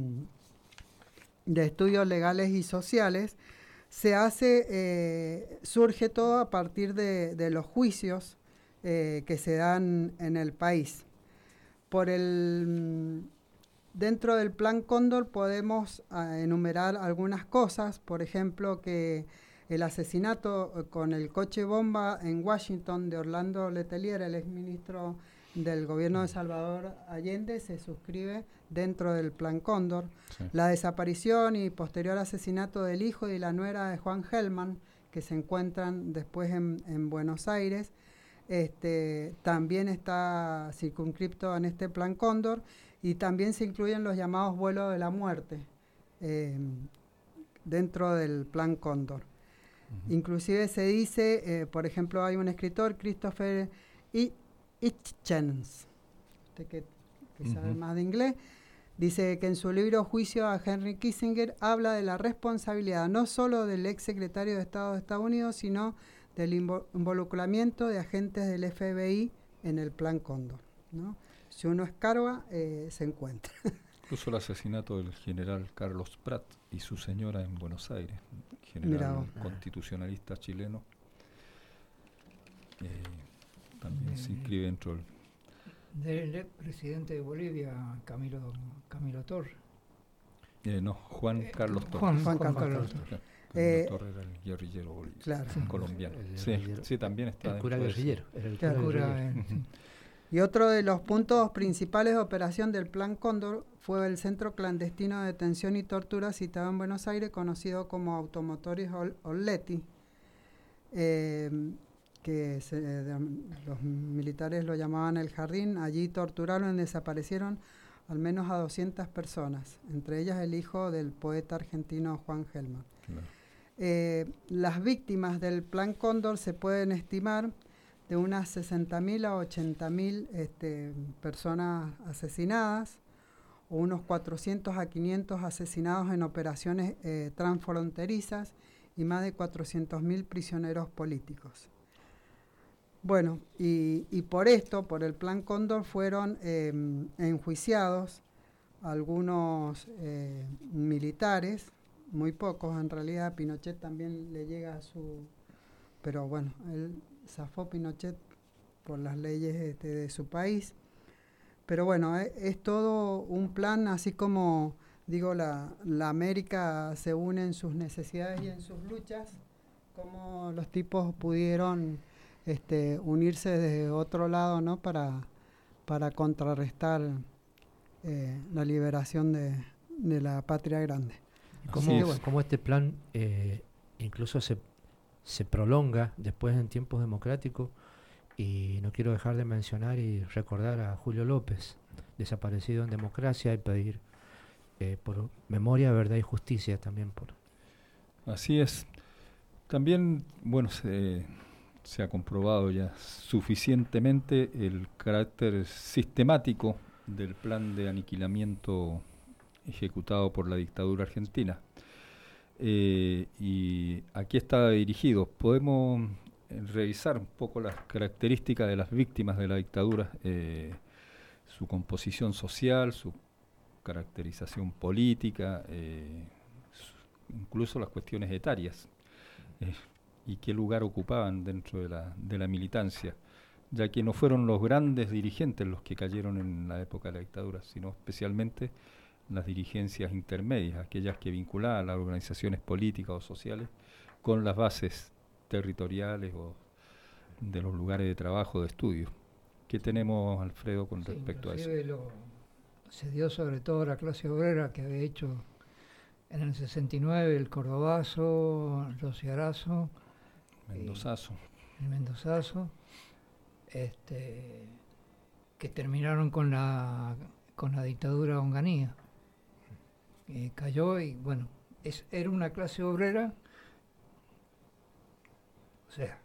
de Estudios Legales y Sociales, se hace, eh, surge todo a partir de, de los juicios eh, que se dan en el país. Por el, dentro del Plan Cóndor podemos uh, enumerar algunas cosas, por ejemplo, que el asesinato con el coche bomba en Washington de Orlando Letelier, el exministro del gobierno de Salvador Allende, se suscribe dentro del Plan Cóndor. Sí. La desaparición y posterior asesinato del hijo y la nuera de Juan Gelman, que se encuentran después en, en Buenos Aires, este, también está circunscripto en este Plan Cóndor, y también se incluyen los llamados vuelos de la muerte eh, dentro del Plan Cóndor. Uh-huh. Inclusive se dice, eh, por ejemplo, hay un escritor, Christopher Hitchens, usted que, que uh-huh. sabe más de inglés, dice que en su libro Juicio a Henry Kissinger habla de la responsabilidad no solo del ex secretario de Estado de Estados Unidos, sino del invo- involucramiento de agentes del F B I en el Plan Cóndor, ¿no? Si uno escarba, eh, se encuentra. Incluso el asesinato del general Carlos Prat y su señora en Buenos Aires, general constitucionalista chileno, eh, también se inscribe dentro del... Del presidente de Bolivia, Camilo, Camilo Torre. Eh, no, Juan eh, Carlos Torres. Juan, Juan, Juan Carlos, Carlos Torres. Eh, Torres era el guerrillero boliviano, claro. colombiano. El sí, guerrillero. sí, también está. El cura guerrillero. Era el claro, cura guerrillero. sí. Y otro de los puntos principales de operación del Plan Cóndor fue el centro clandestino de detención y tortura citado en Buenos Aires, conocido como Automotores Orletti, eh, que se, de, los militares lo llamaban el Jardín. Allí torturaron y desaparecieron al menos a doscientas personas, entre ellas el hijo del poeta argentino Juan Gelman. Claro. Eh, las víctimas del Plan Cóndor se pueden estimar de unas sesenta mil a ochenta mil este, personas asesinadas, o unos cuatrocientos a quinientos asesinados en operaciones eh, transfronterizas, y más de cuatrocientos mil prisioneros políticos. Bueno, y, y por esto, por el Plan Cóndor, fueron eh, enjuiciados algunos eh, militares, muy pocos en realidad. Pinochet también le llega a su... Pero bueno, él zafó Pinochet por las leyes este, de su país. Pero bueno, es, es todo un plan, así como digo, la, la América se une en sus necesidades y en sus luchas, como los tipos pudieron este, unirse desde otro lado, ¿no? para, para contrarrestar eh, la liberación de, de la patria grande. Como, bueno, como este plan eh, incluso se se prolonga después en tiempos democráticos, y no quiero dejar de mencionar y recordar a Julio López, desaparecido en democracia, y pedir eh, por memoria, verdad y justicia también. por Así es. También, bueno, se, se ha comprobado ya suficientemente el carácter sistemático del plan de aniquilamiento ejecutado por la dictadura argentina. Eh, y aquí está dirigido. Podemos eh, revisar un poco las características de las víctimas de la dictadura, eh, su composición social, su caracterización política, eh, su, incluso las cuestiones etarias, eh, y qué lugar ocupaban dentro de la, de la militancia, ya que no fueron los grandes dirigentes los que cayeron en la época de la dictadura, sino especialmente las dirigencias intermedias, aquellas que vinculaban las organizaciones políticas o sociales con las bases territoriales o de los lugares de trabajo, de estudio. ¿Qué tenemos, Alfredo, con sí, respecto a eso? Lo, se dio sobre todo la clase obrera que había hecho en el sesenta y nueve el Cordobazo, el Rociarazo, Mendozazo. El Mendozazo, este, que terminaron con la con la dictadura de Onganía. Eh, cayó y bueno, es, era una clase obrera, o sea,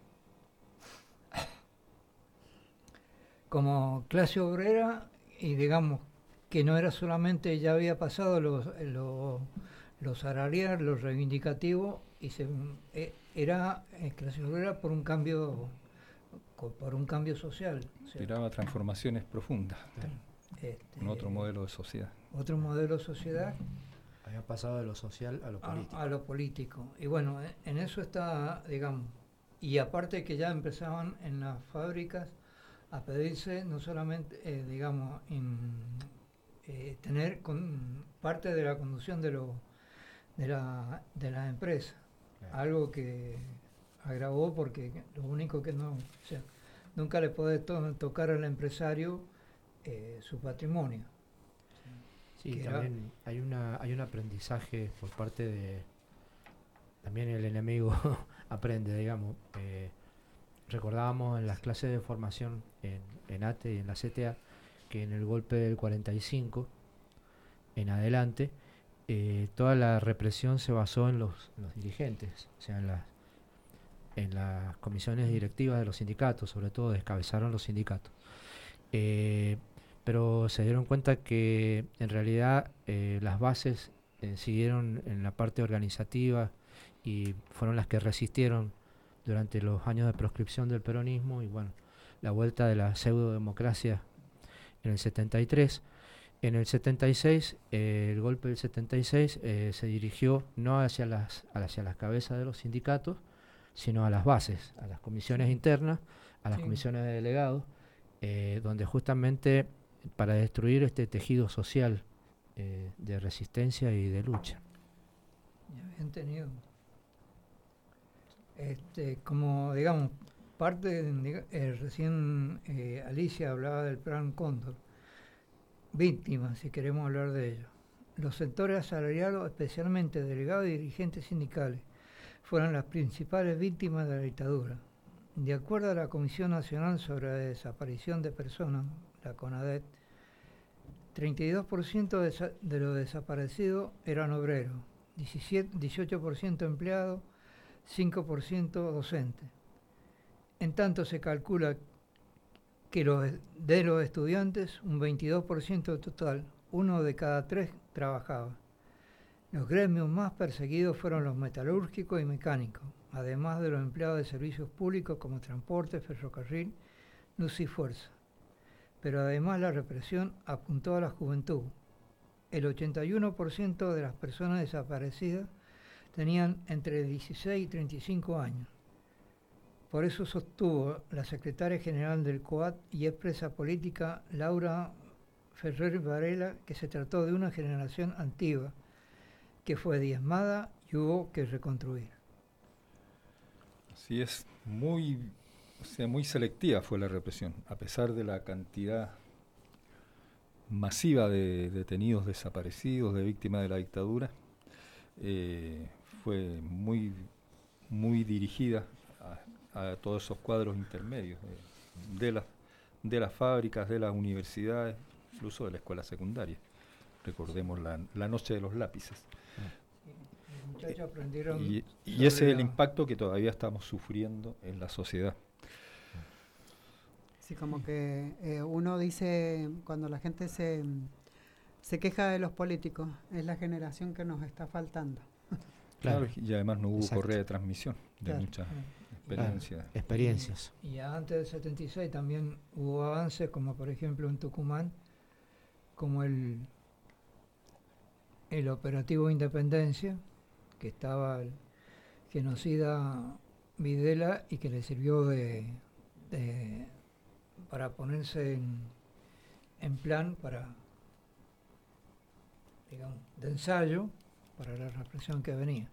como clase obrera, y digamos que no era solamente, ya había pasado los los, los salariales, los reivindicativos, y se, eh, era eh, clase obrera por un cambio por un cambio social. O sea, aspiraba a transformaciones profundas, este, con otro modelo de sociedad. Otro modelo de sociedad. Había pasado de lo social a lo político. A, a lo político. Y bueno, en eso está, digamos, y aparte que ya empezaban en las fábricas a pedirse no solamente, eh, digamos, in, eh, tener con parte de la conducción de, lo, de, la, de la empresa. Claro. Algo que agravó porque lo único que no, o sea, nunca le puede to tocar al empresario eh, su patrimonio. Sí, también hay una hay un aprendizaje por parte de, también el enemigo aprende, digamos. Eh, recordábamos en las clases de formación en, en A T E y en la C T A que en el golpe del cuarenta y cinco en adelante eh, toda la represión se basó en los, los dirigentes, o sea, en las en las comisiones directivas de los sindicatos, sobre todo descabezaron los sindicatos. Eh, pero se dieron cuenta que en realidad eh, las bases eh, siguieron en la parte organizativa y fueron las que resistieron durante los años de proscripción del peronismo y bueno, la vuelta de la pseudodemocracia en el setenta y tres. En el setenta y seis, eh, el golpe del setenta y seis eh, se dirigió no hacia las, hacia las cabezas de los sindicatos, sino a las bases, a las comisiones internas, a las sí. comisiones de delegados, eh, donde justamente para destruir este tejido social eh, de resistencia y de lucha. Ya habían tenido, este, como digamos, parte, de, eh, recién eh, Alicia hablaba del Plan Cóndor, víctimas, si queremos hablar de ello. Los sectores asalariados, especialmente delegados y dirigentes sindicales, fueron las principales víctimas de la dictadura. De acuerdo a la Comisión Nacional sobre la Desaparición de Personas, la CONADET, treinta y dos por ciento de, de los desaparecidos eran obreros, dieciocho por ciento empleados, cinco por ciento docentes. En tanto se calcula que los, de los estudiantes, un veintidós por ciento total, uno de cada tres trabajaba. Los gremios más perseguidos fueron los metalúrgicos y mecánicos, además de los empleados de servicios públicos como transporte, ferrocarril, luz y fuerza. Pero además la represión apuntó a la juventud. El ochenta y uno por ciento de las personas desaparecidas tenían entre dieciséis y treinta y cinco años. Por eso sostuvo la secretaria general del COAT y expresa política Laura Ferrer Varela que se trató de una generación antigua que fue diezmada y hubo que reconstruir. Así es, muy, o sea, muy selectiva fue la represión, a pesar de la cantidad masiva de detenidos desaparecidos, de víctimas de la dictadura, eh, fue muy, muy dirigida a, a todos esos cuadros intermedios, eh, de, la, de las fábricas, de las universidades, incluso de la escuela secundaria. Recordemos la, la noche de los lápices. Muchachos aprendieron y, y ese es el impacto que todavía estamos sufriendo en la sociedad. Sí, como que eh, uno dice, cuando la gente se, se queja de los políticos, es la generación que nos está faltando. Claro, y además no hubo Exacto. correa de transmisión de Claro. muchas experiencias. Claro, experiencias. Y antes del setenta y seis también hubo avances, como por ejemplo en Tucumán, como el, el operativo Independencia, que estaba el genocida Videla y que le sirvió de, de para ponerse en, en plan para, digamos, de ensayo para la represión que venía.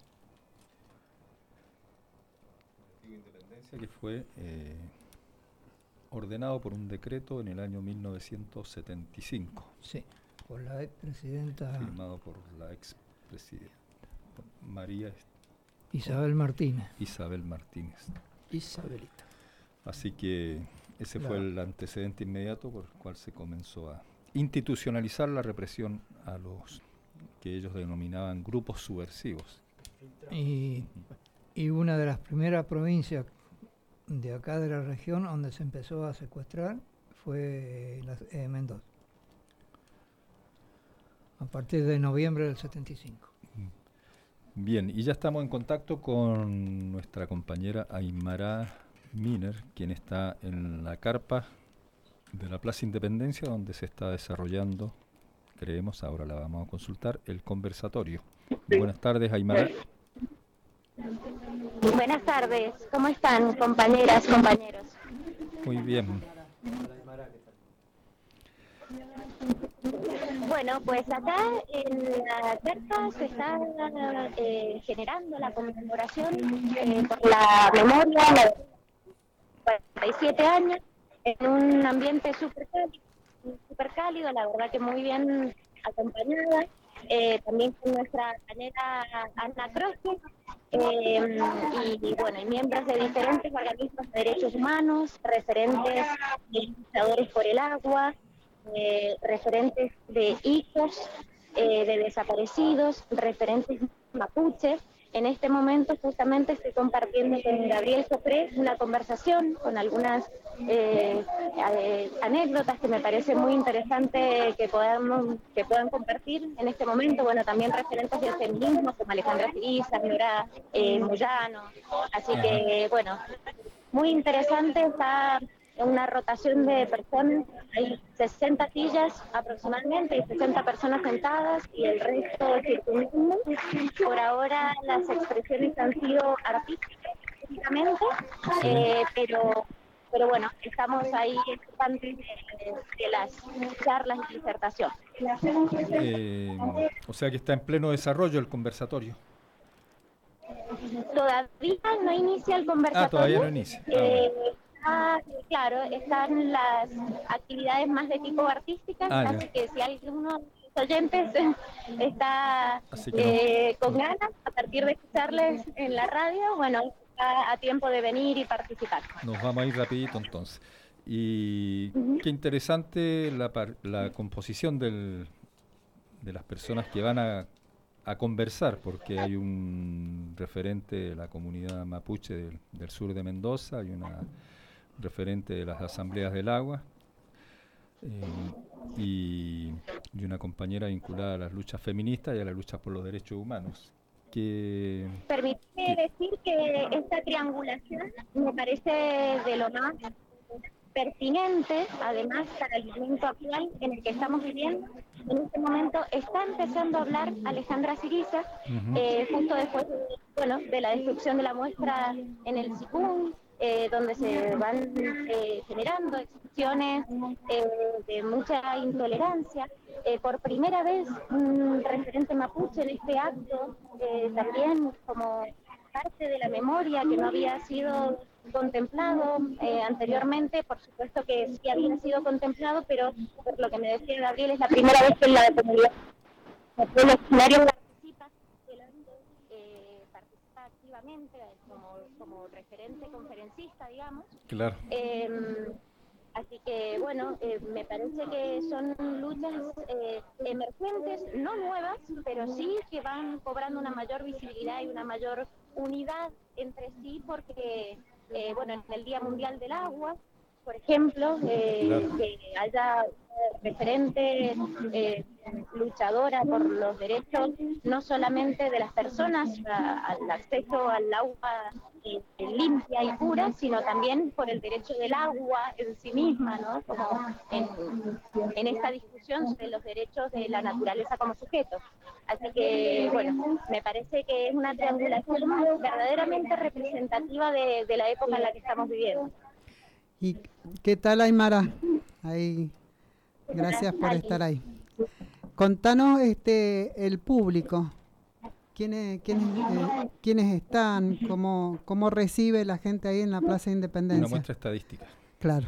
Independencia que fue eh, ordenado por un decreto en el año mil novecientos setenta y cinco. Sí, por la expresidenta Firmado por la expresidenta María Isabel Martínez. Isabel Martínez. Isabelita. Así que ese Claro. fue el antecedente inmediato por el cual se comenzó a institucionalizar la represión a los que ellos denominaban grupos subversivos. Y, y una de las primeras provincias de acá de la región donde se empezó a secuestrar fue la, eh, Mendoza. A partir de noviembre del setenta y cinco. Bien, y ya estamos en contacto con nuestra compañera Aymara Miner, quien está en la carpa de la Plaza Independencia, donde se está desarrollando, creemos, ahora la vamos a consultar, el conversatorio. Buenas tardes, Aymara. Buenas tardes, ¿cómo están, compañeras, compañeros? Muy bien. Bueno, pues acá en la carpa se está eh, generando la conmemoración eh, por la memoria de cuarenta y siete años en un ambiente súper cálido, súper cálido, la verdad que muy bien acompañada, eh, también con nuestra compañera Ana Croce, eh, y, y bueno, y miembros de diferentes organismos de derechos humanos, referentes de luchadores por el agua, eh, referentes de hijos eh, de desaparecidos, referentes mapuches. En este momento justamente estoy compartiendo con Gabriel Sopré una conversación con algunas eh, eh, anécdotas que me parece muy interesante que podamos, que puedan compartir en este momento. Bueno, también referentes del feminismo como Alejandra Siriza, Nora eh, Moyano. Así que, bueno, muy interesante, está una rotación de personas, hay sesenta sillas aproximadamente y sesenta personas sentadas y el resto circulando. Por ahora las expresiones han sido artísticas, básicamente, eh, pero, pero bueno, estamos ahí antes de, de las charlas y disertación. Eh, o sea que está en pleno desarrollo el conversatorio. Todavía no inicia el conversatorio. Ah, todavía no inicia. Eh, Ah, claro, están las actividades más de tipo artísticas, Ah, así ya. que si alguno de los oyentes está Así que no. eh, con ganas, a partir de escucharles en la radio, bueno, está a tiempo de venir y participar. Nos vamos a ir rapidito entonces. Y qué interesante la, par- la composición del, de las personas que van a, a conversar, porque hay un referente de la comunidad mapuche del, del sur de Mendoza, hay una referente de las asambleas del agua eh, y, y una compañera vinculada a las luchas feministas y a las luchas por los derechos humanos. Que, Permíteme decir que esta triangulación me parece de lo más pertinente, además para el momento actual en el que estamos viviendo. En este momento está empezando a hablar Alejandra Siriza, Ujú. eh, justo después de, bueno, de la destrucción de la muestra en el Sicún, eh, donde se van eh, generando expresiones eh, de mucha intolerancia. Eh, por primera vez un referente mapuche en este acto, eh, también como parte de la memoria que no había sido contemplado eh, anteriormente, por supuesto que sí había sido contemplado, pero por lo que me decía Gabriel, es la primera vez que en la comunidad el escenario participa, eh, participa activamente como, como referente conferencista, digamos. claro. Eh, así que, bueno, eh, me parece que son luchas eh, emergentes, no nuevas, pero sí que van cobrando una mayor visibilidad y una mayor unidad entre sí, porque, eh, bueno, en el Día Mundial del Agua, por ejemplo, eh, Claro. que haya referente eh, luchadora por los derechos no solamente de las personas a- al acceso al agua eh, limpia y pura, sino también por el derecho del agua en sí misma, ¿no? Como en, en esta discusión sobre los derechos de la naturaleza como sujeto. Así que, bueno, me parece que es una triangulación verdaderamente representativa de, de la época en la que estamos viviendo. ¿Y qué tal, Aymara? Ahí, gracias por estar ahí. Contanos este el público. ¿Quiénes, quiénes, eh, quiénes están? ¿Cómo, ¿Cómo recibe la gente ahí en la Plaza de Independencia? Una muestra estadística. Claro.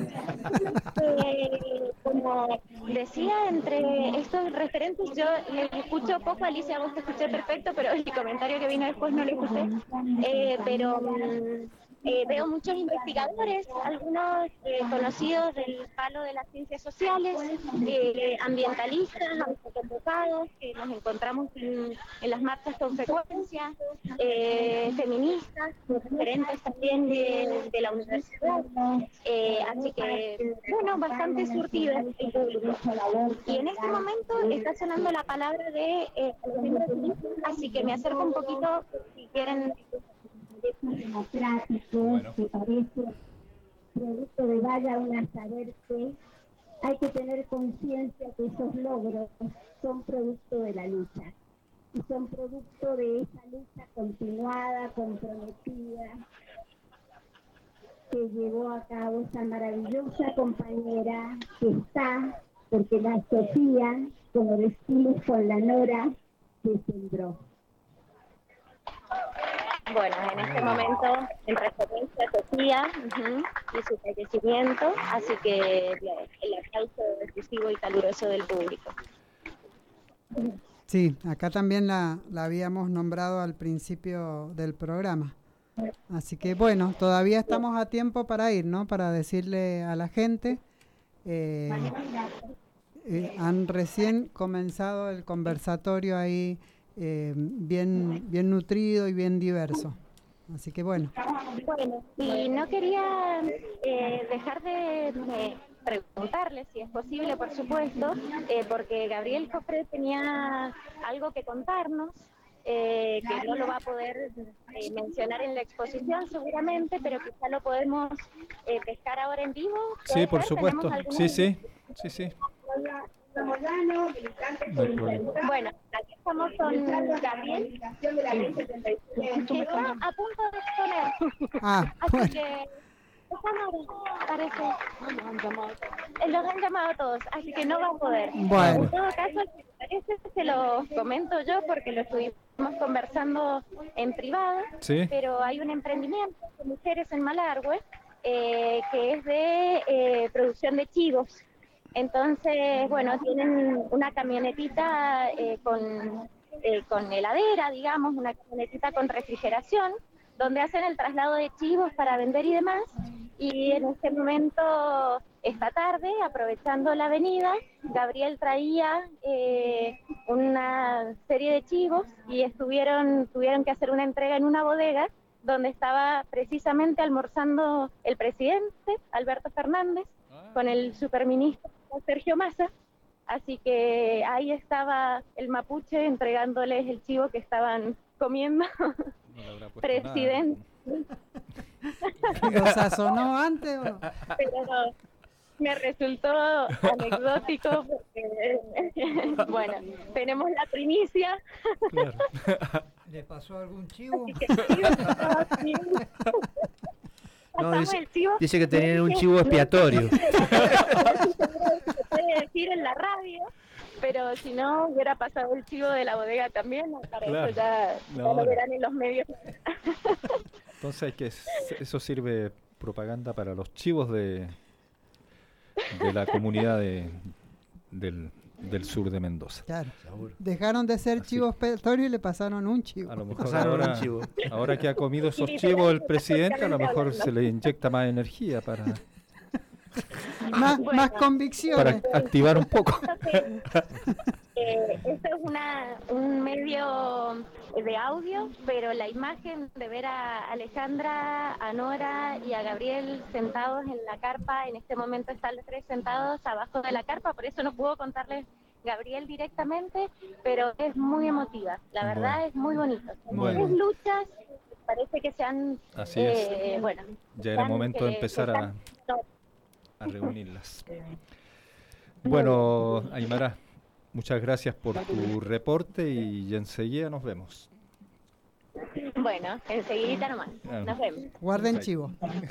Eh, como decía, entre estos referentes, yo les escucho poco, Alicia, vos te escuché perfecto, pero el comentario que vino después no lo escuché. Eh, pero mm, eh, veo muchos investigadores, algunos eh, conocidos del palo de las ciencias sociales, eh, ambientalistas, autoconvocados, que nos encontramos en, en las marchas con frecuencia, eh, feministas, referentes también de, de la universidad. Eh, así que, bueno, bastante surtido el público. Y en este momento está sonando la palabra de eh, así que me acerco un poquito, si quieren. Democrático, Bueno. que parece producto de vaya una saber que hay que tener conciencia que esos logros son producto de la lucha y son producto de esa lucha continuada, comprometida, que llevó a cabo esa maravillosa compañera que está, porque la Sofía, como decimos con la Nora, se sembró. Bueno, en este momento, en referencia a Sofía ujú, y su fallecimiento, así que el aplauso efusivo y caluroso del público. Sí, acá también la, la habíamos nombrado al principio del programa. Así que bueno, todavía estamos a tiempo para ir, ¿no? Para decirle a la gente, eh, eh, han recién comenzado el conversatorio ahí, eh, bien, bien nutrido y bien diverso. Así que bueno. Bueno, y no quería eh, dejar de eh, preguntarle, si es posible, por supuesto, eh, porque Gabriel Cofre tenía algo que contarnos, eh, que no lo va a poder eh, mencionar en la exposición seguramente, pero quizá lo podemos eh, pescar ahora en vivo. Sí, por ¿Tenemos supuesto. alguna- Sí, sí. Sí, sí. No hay problema. Bueno, aquí estamos con Gabriel, que está a punto de exponer. Ah, Así bueno. que estamos, parece. Eh, Los han llamado todos, así que no va a poder. Bueno. En todo caso, si les parece, se lo comento yo porque lo estuvimos conversando en privado. Sí. Pero hay un emprendimiento de mujeres en Malargüe eh, que es de eh, producción de chivos. Entonces, bueno, tienen una camionetita eh, con, eh, con heladera, digamos, una camionetita con refrigeración, donde hacen el traslado de chivos para vender y demás. Y en este momento, esta tarde, aprovechando la avenida, Gabriel traía eh, una serie de chivos y estuvieron tuvieron que hacer una entrega en una bodega donde estaba precisamente almorzando el presidente, Alberto Fernández, con el superministro Sergio Massa. Así que ahí estaba el mapuche entregándoles el chivo que estaban comiendo. Presidente. ¿Lo sazonó antes o no? Pero no, me resultó anecdótico porque, bueno, tenemos la primicia. ¿Le pasó algún chivo? Así que sí, sí. No, Pasamos dice, el chivo. dice que tenían un Dije, chivo no, expiatorio. no se puede decir en la radio, pero si no hubiera pasado el chivo de la bodega también, para Claro. eso ya, ya No, lo no. verán en los medios. Entonces hay que eso sirve propaganda para los chivos de de la comunidad de, del, del sur de Mendoza. Claro. Dejaron de ser chivos expiatorios y le pasaron un chivo. A lo mejor Pasaron ahora, un chivo. ahora que ha comido esos chivos el presidente, a lo mejor se le inyecta más energía para, Más, más convicciones. para activar un poco. Eh, Eh, esto es una, un medio de audio, pero la imagen de ver a Alejandra, a Nora y a Gabriel sentados en la carpa, en este momento están los tres sentados abajo de la carpa, por eso no puedo contarles Gabriel directamente, pero es muy emotiva, la verdad bueno. es muy bonito. Bueno. Tres luchas, parece que se han... Así eh, es. Bueno, ya era momento de empezar a, a reunirlas. Bueno, Aymara, muchas gracias por tu reporte y enseguida nos vemos. Bueno, enseguida nomás. Nos vemos. Guarden chivo.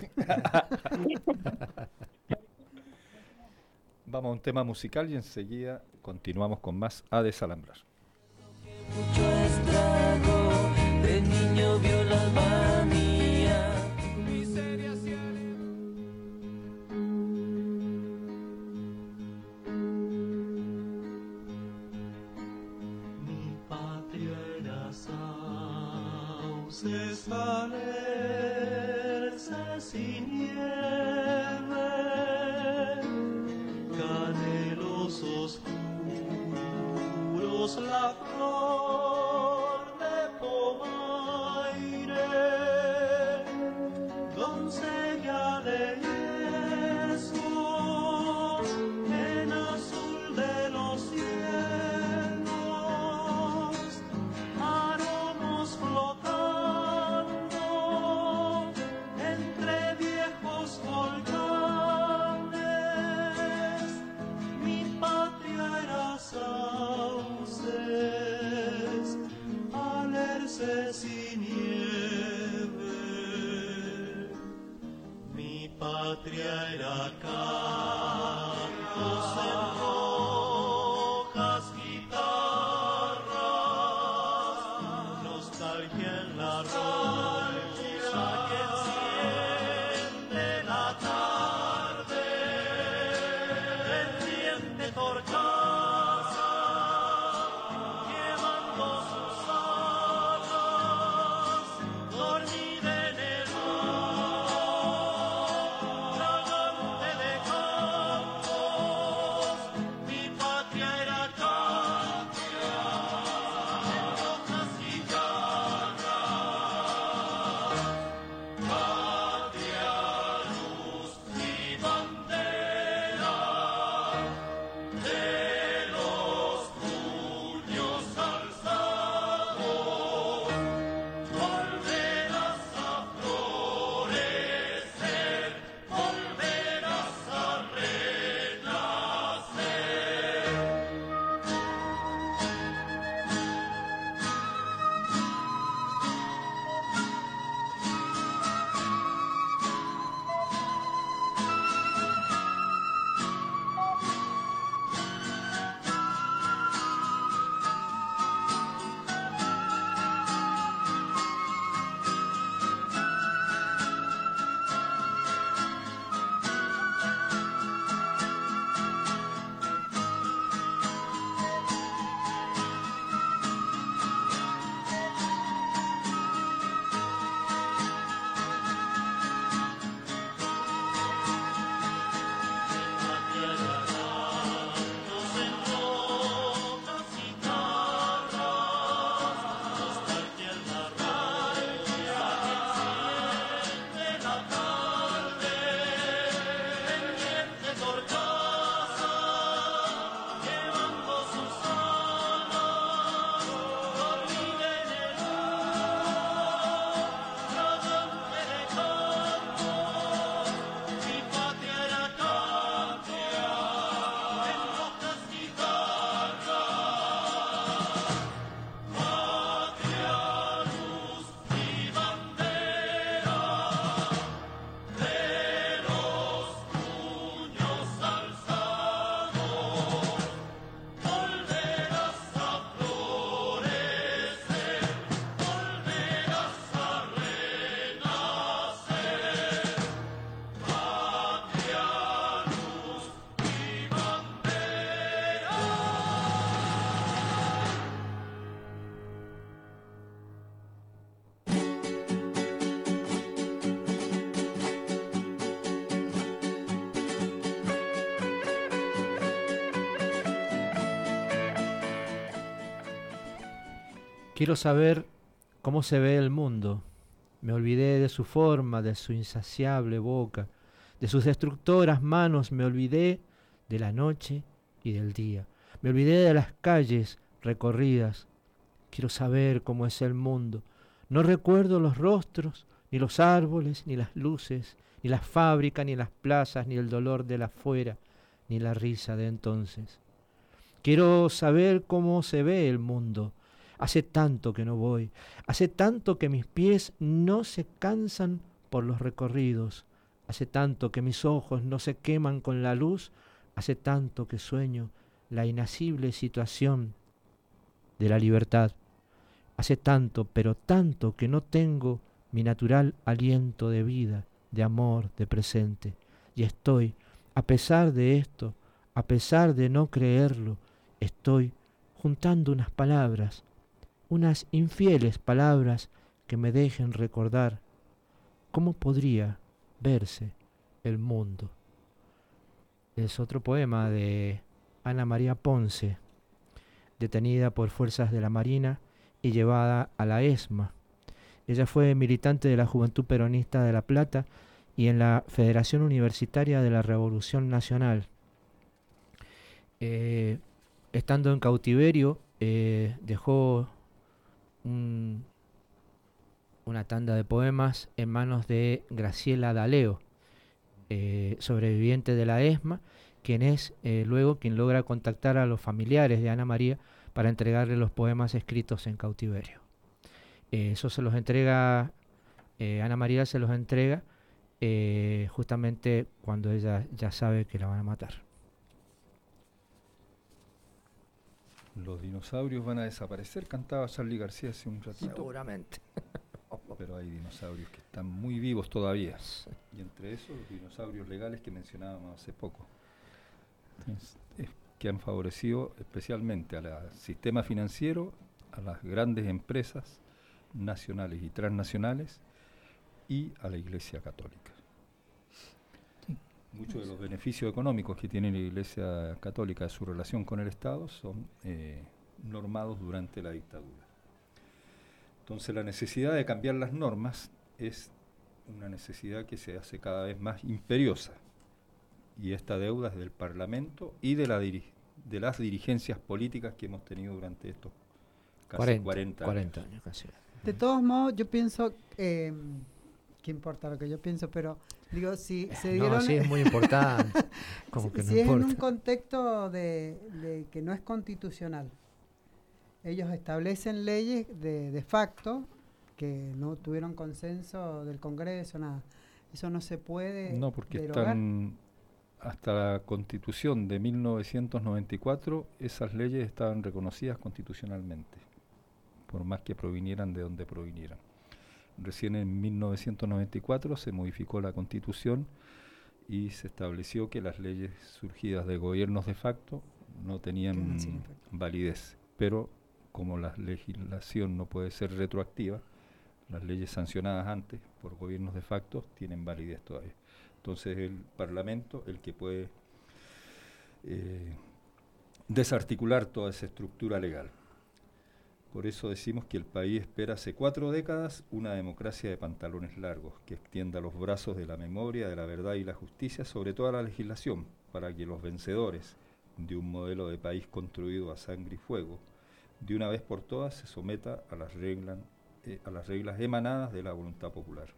Vamos a un tema musical y enseguida continuamos con más A Desalambrar. Mucho estrago, de niño vio la alma mía. Miseria mi patria era sauces, valerse sin nieve, canelos oscuros, la flor de pomaire, doncella de yeso, en azul de los cielos, aromos flotando entre viejos volcanes. Mi patria era sauces, alerces y nieve. Mi patria era cantos en rojas guitarras, nostalgia en la rosa que enciende la tarde, enciende torcaza, quemando sus alas, dormida en el mar, fragante de campos. Mi patria era cantia, en rojas guitarras, patria, luz y bandera de Quiero saber cómo se ve el mundo. Me olvidé de su forma, de su insaciable boca, de sus destructoras manos. Me olvidé de la noche y del día. Me olvidé de las calles recorridas. Quiero saber cómo es el mundo. No recuerdo los rostros, ni los árboles, ni las luces, ni las fábricas, ni las plazas, ni el dolor de la afuera, ni la risa de entonces. Quiero saber cómo se ve el mundo. Hace tanto que no voy, hace tanto que mis pies no se cansan por los recorridos, hace tanto que mis ojos no se queman con la luz, hace tanto que sueño la inacible situación de la libertad. Hace tanto, pero tanto que no tengo mi natural aliento de vida, de amor, de presente. Y estoy, a pesar de esto, a pesar de no creerlo, estoy juntando unas palabras, unas infieles palabras que me dejen recordar cómo podría verse el mundo. Es otro poema de Ana María Ponce, detenida por fuerzas de la Marina y llevada a la ESMA. Ella fue militante de la Juventud Peronista de La Plata y en la Federación Universitaria de la Revolución Nacional. Eh, estando en cautiverio, eh, dejó un, una tanda de poemas en manos de Graciela D'Aleo, eh, sobreviviente de la ESMA, quien es eh, luego quien logra contactar a los familiares de Ana María para entregarle los poemas escritos en cautiverio. Eh, eso se los entrega, eh, Ana María se los entrega eh, justamente cuando ella ya sabe que la van a matar. Los dinosaurios van a desaparecer, cantaba Charly García hace un ratito. Seguramente. Pero hay dinosaurios que están muy vivos todavía. Y entre esos, los dinosaurios legales que mencionábamos hace poco. Es, es que han favorecido especialmente al sistema financiero, a las grandes empresas nacionales y transnacionales y a la Iglesia Católica. Sí. Muchos de los beneficios económicos que tiene la Iglesia Católica de su relación con el Estado son eh, normados durante la dictadura. Entonces la necesidad de cambiar las normas es una necesidad que se hace cada vez más imperiosa. Y esta deuda es del Parlamento y de, la diri de las dirigencias políticas que hemos tenido durante estos casi cuarenta años. cuarenta años casi. De todos modos, yo pienso, eh, ¿qué importa lo que yo pienso? Pero digo, si se dieron... No, sí, es muy importante. Como que si no es importa. en un contexto de, de que no es constitucional, ellos establecen leyes de, de facto que no tuvieron consenso del Congreso, nada. Eso no se puede No, porque derogar. están... Hasta la Constitución de mil novecientos noventa y cuatro, esas leyes estaban reconocidas constitucionalmente, por más que provinieran de donde provinieran. Recién en mil novecientos noventa y cuatro se modificó la Constitución y se estableció que las leyes surgidas de gobiernos de facto no tenían validez. Pero como la legislación no puede ser retroactiva, las leyes sancionadas antes por gobiernos de facto tienen validez todavía. Entonces el Parlamento, el que puede eh, desarticular toda esa estructura legal. Por eso decimos que el país espera hace cuatro décadas una democracia de pantalones largos, que extienda los brazos de la memoria, de la verdad y la justicia sobre toda la legislación, para que los vencedores de un modelo de país construido a sangre y fuego, de una vez por todas se someta a las reglas, eh, a las reglas emanadas de la voluntad popular.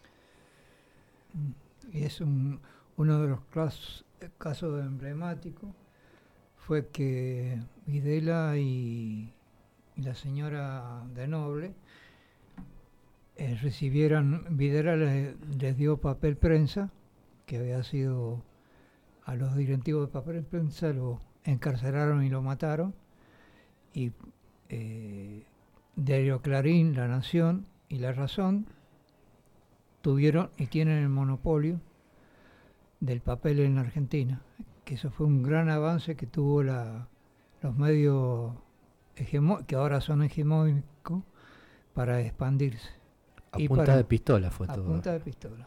Y es un, uno de los casos, casos emblemáticos, fue que Videla y, y la señora de Noble eh, recibieran, Videla les, les dio papel prensa, que había sido, a los directivos de papel prensa lo encarcelaron y lo mataron, y eh, Diario Clarín, La Nación y La Razón tuvieron y tienen el monopolio del papel en Argentina, que eso fue un gran avance que tuvo la, los medios que ahora son hegemónicos para expandirse. A y punta para, de pistola fue a todo. A punta de pistola.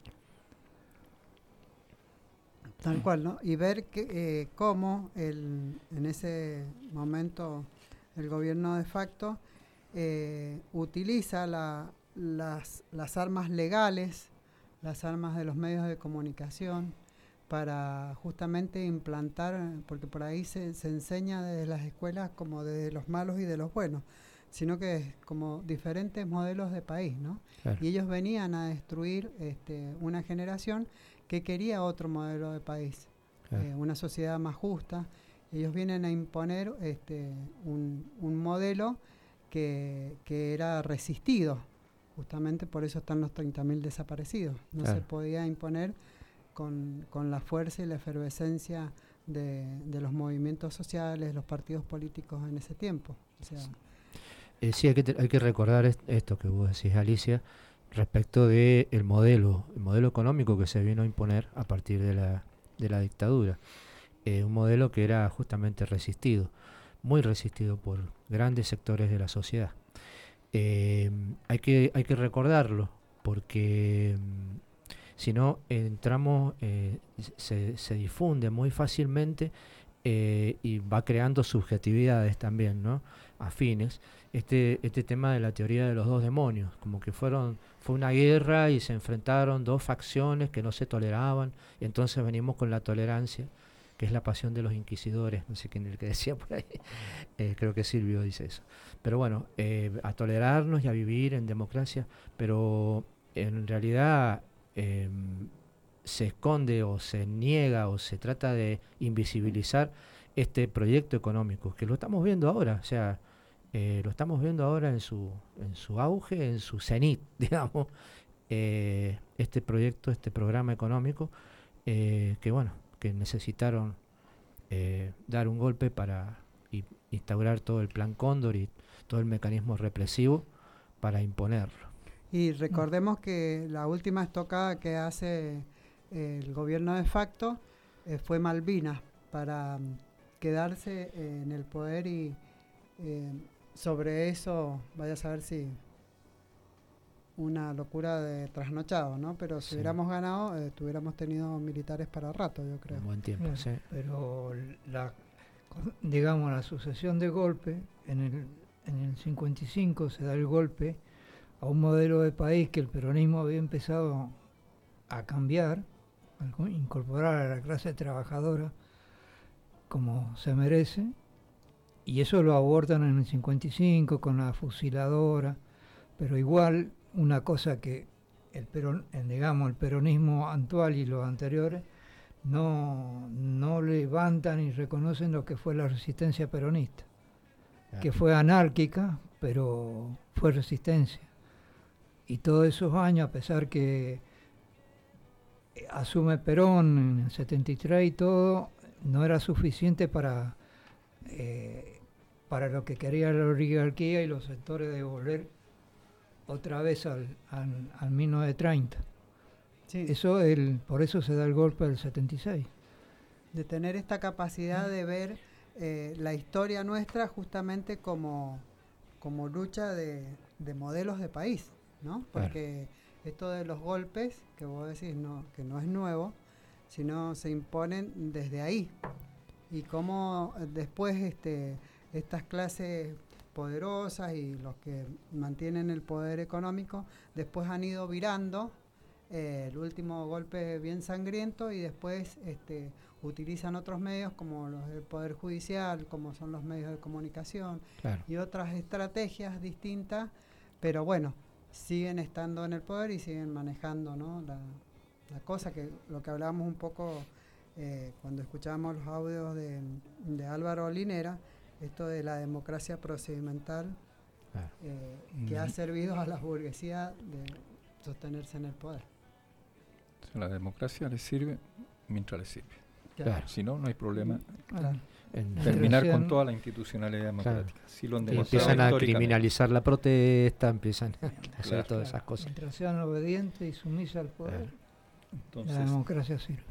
Tal cual, ¿no? Y ver que, eh, cómo el, en ese momento el gobierno de facto eh, utiliza la, las, las armas legales, las armas de los medios de comunicación, para justamente implantar, porque por ahí se, se enseña desde las escuelas como de los malos y de los buenos, sino que es como diferentes modelos de país, ¿no? Claro. Y ellos venían a destruir este, una generación que quería otro modelo de país, claro. eh, una sociedad más justa. Ellos vienen a imponer este, un, un modelo que, que era resistido, justamente por eso están los treinta mil desaparecidos. No claro. se podía imponer Con, con la fuerza y la efervescencia de, de los movimientos sociales, los partidos políticos en ese tiempo. O sea, eh, sí, hay que, te, hay que recordar est esto que vos decís, Alicia, respecto del de modelo, el modelo económico que se vino a imponer a partir de la, de la dictadura. Eh, un modelo que era justamente resistido, muy resistido por grandes sectores de la sociedad. Eh, hay que, hay que recordarlo, porque si no, entramos, eh, se, se difunde muy fácilmente eh, y va creando subjetividades también, ¿no? Afines. Este, este tema de la teoría de los dos demonios, como que fueron fue una guerra y se enfrentaron dos facciones que no se toleraban, y entonces venimos con la tolerancia, que es la pasión de los inquisidores, no sé quién es el que decía por ahí, eh, creo que Silvio dice eso. Pero bueno, eh, a tolerarnos y a vivir en democracia, pero en realidad Eh, se esconde o se niega o se trata de invisibilizar este proyecto económico, que lo estamos viendo ahora, o sea, eh, lo estamos viendo ahora en su, en su auge, en su cenit, digamos, eh, este proyecto, este programa económico, eh, que bueno, que necesitaron eh, dar un golpe para i- instaurar todo el plan Cóndor y todo el mecanismo represivo para imponerlo. Y recordemos que la última estocada que hace eh, el gobierno de facto eh, fue Malvinas, para um, quedarse eh, en el poder, y eh, sobre eso vaya a saber si una locura de trasnochado, ¿no? Pero si sí. hubiéramos ganado, eh, tuviéramos tenido militares para rato, yo creo. Un buen tiempo, Bien, sí. Pero la, digamos, la sucesión de golpes, en el, en el cincuenta y cinco se da el golpe a un modelo de país que el peronismo había empezado a cambiar, a incorporar a la clase trabajadora como se merece, y eso lo abortan en el cincuenta y cinco con la fusiladora, pero igual una cosa que el peron, digamos, el peronismo actual y los anteriores no, no levantan y reconocen lo que fue la resistencia peronista, ah. que fue anárquica, pero fue resistencia. Y todos esos años, a pesar que asume Perón en el setenta y tres y todo, no era suficiente para, eh, para lo que quería la oligarquía y los sectores de volver otra vez al, al, al mil novecientos treinta. Sí. Eso el, por eso se da el golpe del setenta y seis. De tener esta capacidad de ver eh, la historia nuestra justamente como, como lucha de, de modelos de país, ¿no? Porque claro. esto de los golpes, que vos decís no, que no es nuevo, sino se imponen desde ahí. Y cómo después este, estas clases poderosas y los que mantienen el poder económico, después han ido virando, eh, el último golpe bien sangriento, y después este, utilizan otros medios como los del Poder Judicial, como son los medios de comunicación, claro. y otras estrategias distintas, pero bueno, siguen estando en el poder y siguen manejando, ¿no? la, la cosa, que lo que hablábamos un poco eh, cuando escuchábamos los audios de, de Álvaro Linera, esto de la democracia procedimental, ah. eh, que mm. ha servido a la burguesía de sostenerse en el poder. La democracia le sirve mientras le sirve. Claro. Si no, no hay problema. Claro. En terminar con toda la institucionalidad democrática. Claro. Si lo han demostrado, empiezan a criminalizar la protesta, empiezan a hacer claro, todas claro. esas cosas. Mientras sean obedientes y sumisas al poder, claro. Entonces, la democracia sirve.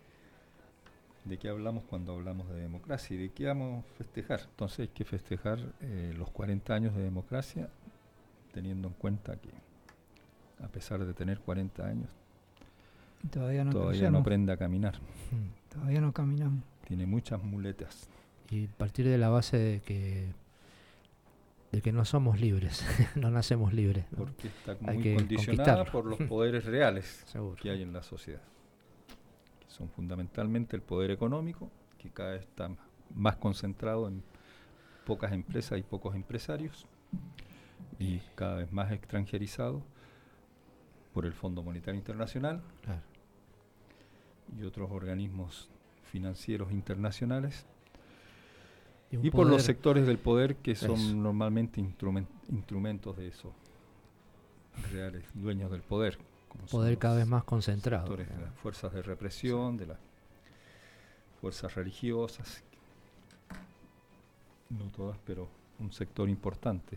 ¿De qué hablamos cuando hablamos de democracia? ¿Y de qué vamos a festejar? Entonces hay que festejar eh, los cuarenta años de democracia, teniendo en cuenta que, a pesar de tener cuarenta años, todavía no, todavía no aprende a caminar. Hmm. Todavía no caminamos. Tiene muchas muletas. Y partir de la base de que de que no somos libres, no nacemos libres, ¿no? Porque está Hay muy que condicionada conquistarlo. por los poderes reales Seguro. que hay en la sociedad, que son fundamentalmente el poder económico, que cada vez está más concentrado en pocas empresas y pocos empresarios, y cada vez más extranjerizado por el Fondo Monetario Internacional, claro, y otros organismos financieros internacionales, Y y, un por los poder- sectores del poder que son Eso. normalmente instrumen- instrumentos de esos reales dueños del poder, como son Poder los cada vez más concentrado, sectores de digamos. las fuerzas de represión, de las fuerzas religiosas, no todas, pero un sector importante.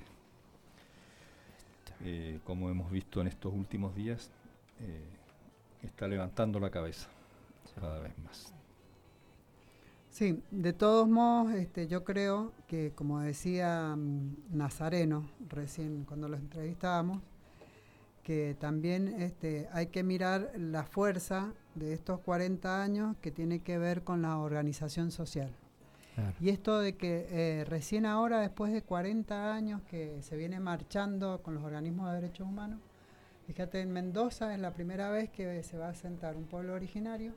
Eh, como hemos visto en estos últimos días, eh, está levantando la cabeza cada vez más. Sí, de todos modos, este, yo creo que, como decía mm, Nazareno recién cuando lo entrevistábamos, que también este, hay que mirar la fuerza de estos cuarenta años que tiene que ver con la organización social. Claro. Y esto de que eh, recién ahora, después de cuarenta años que se viene marchando con los organismos de derechos humanos, fíjate, en Mendoza es la primera vez que se va a sentar un pueblo originario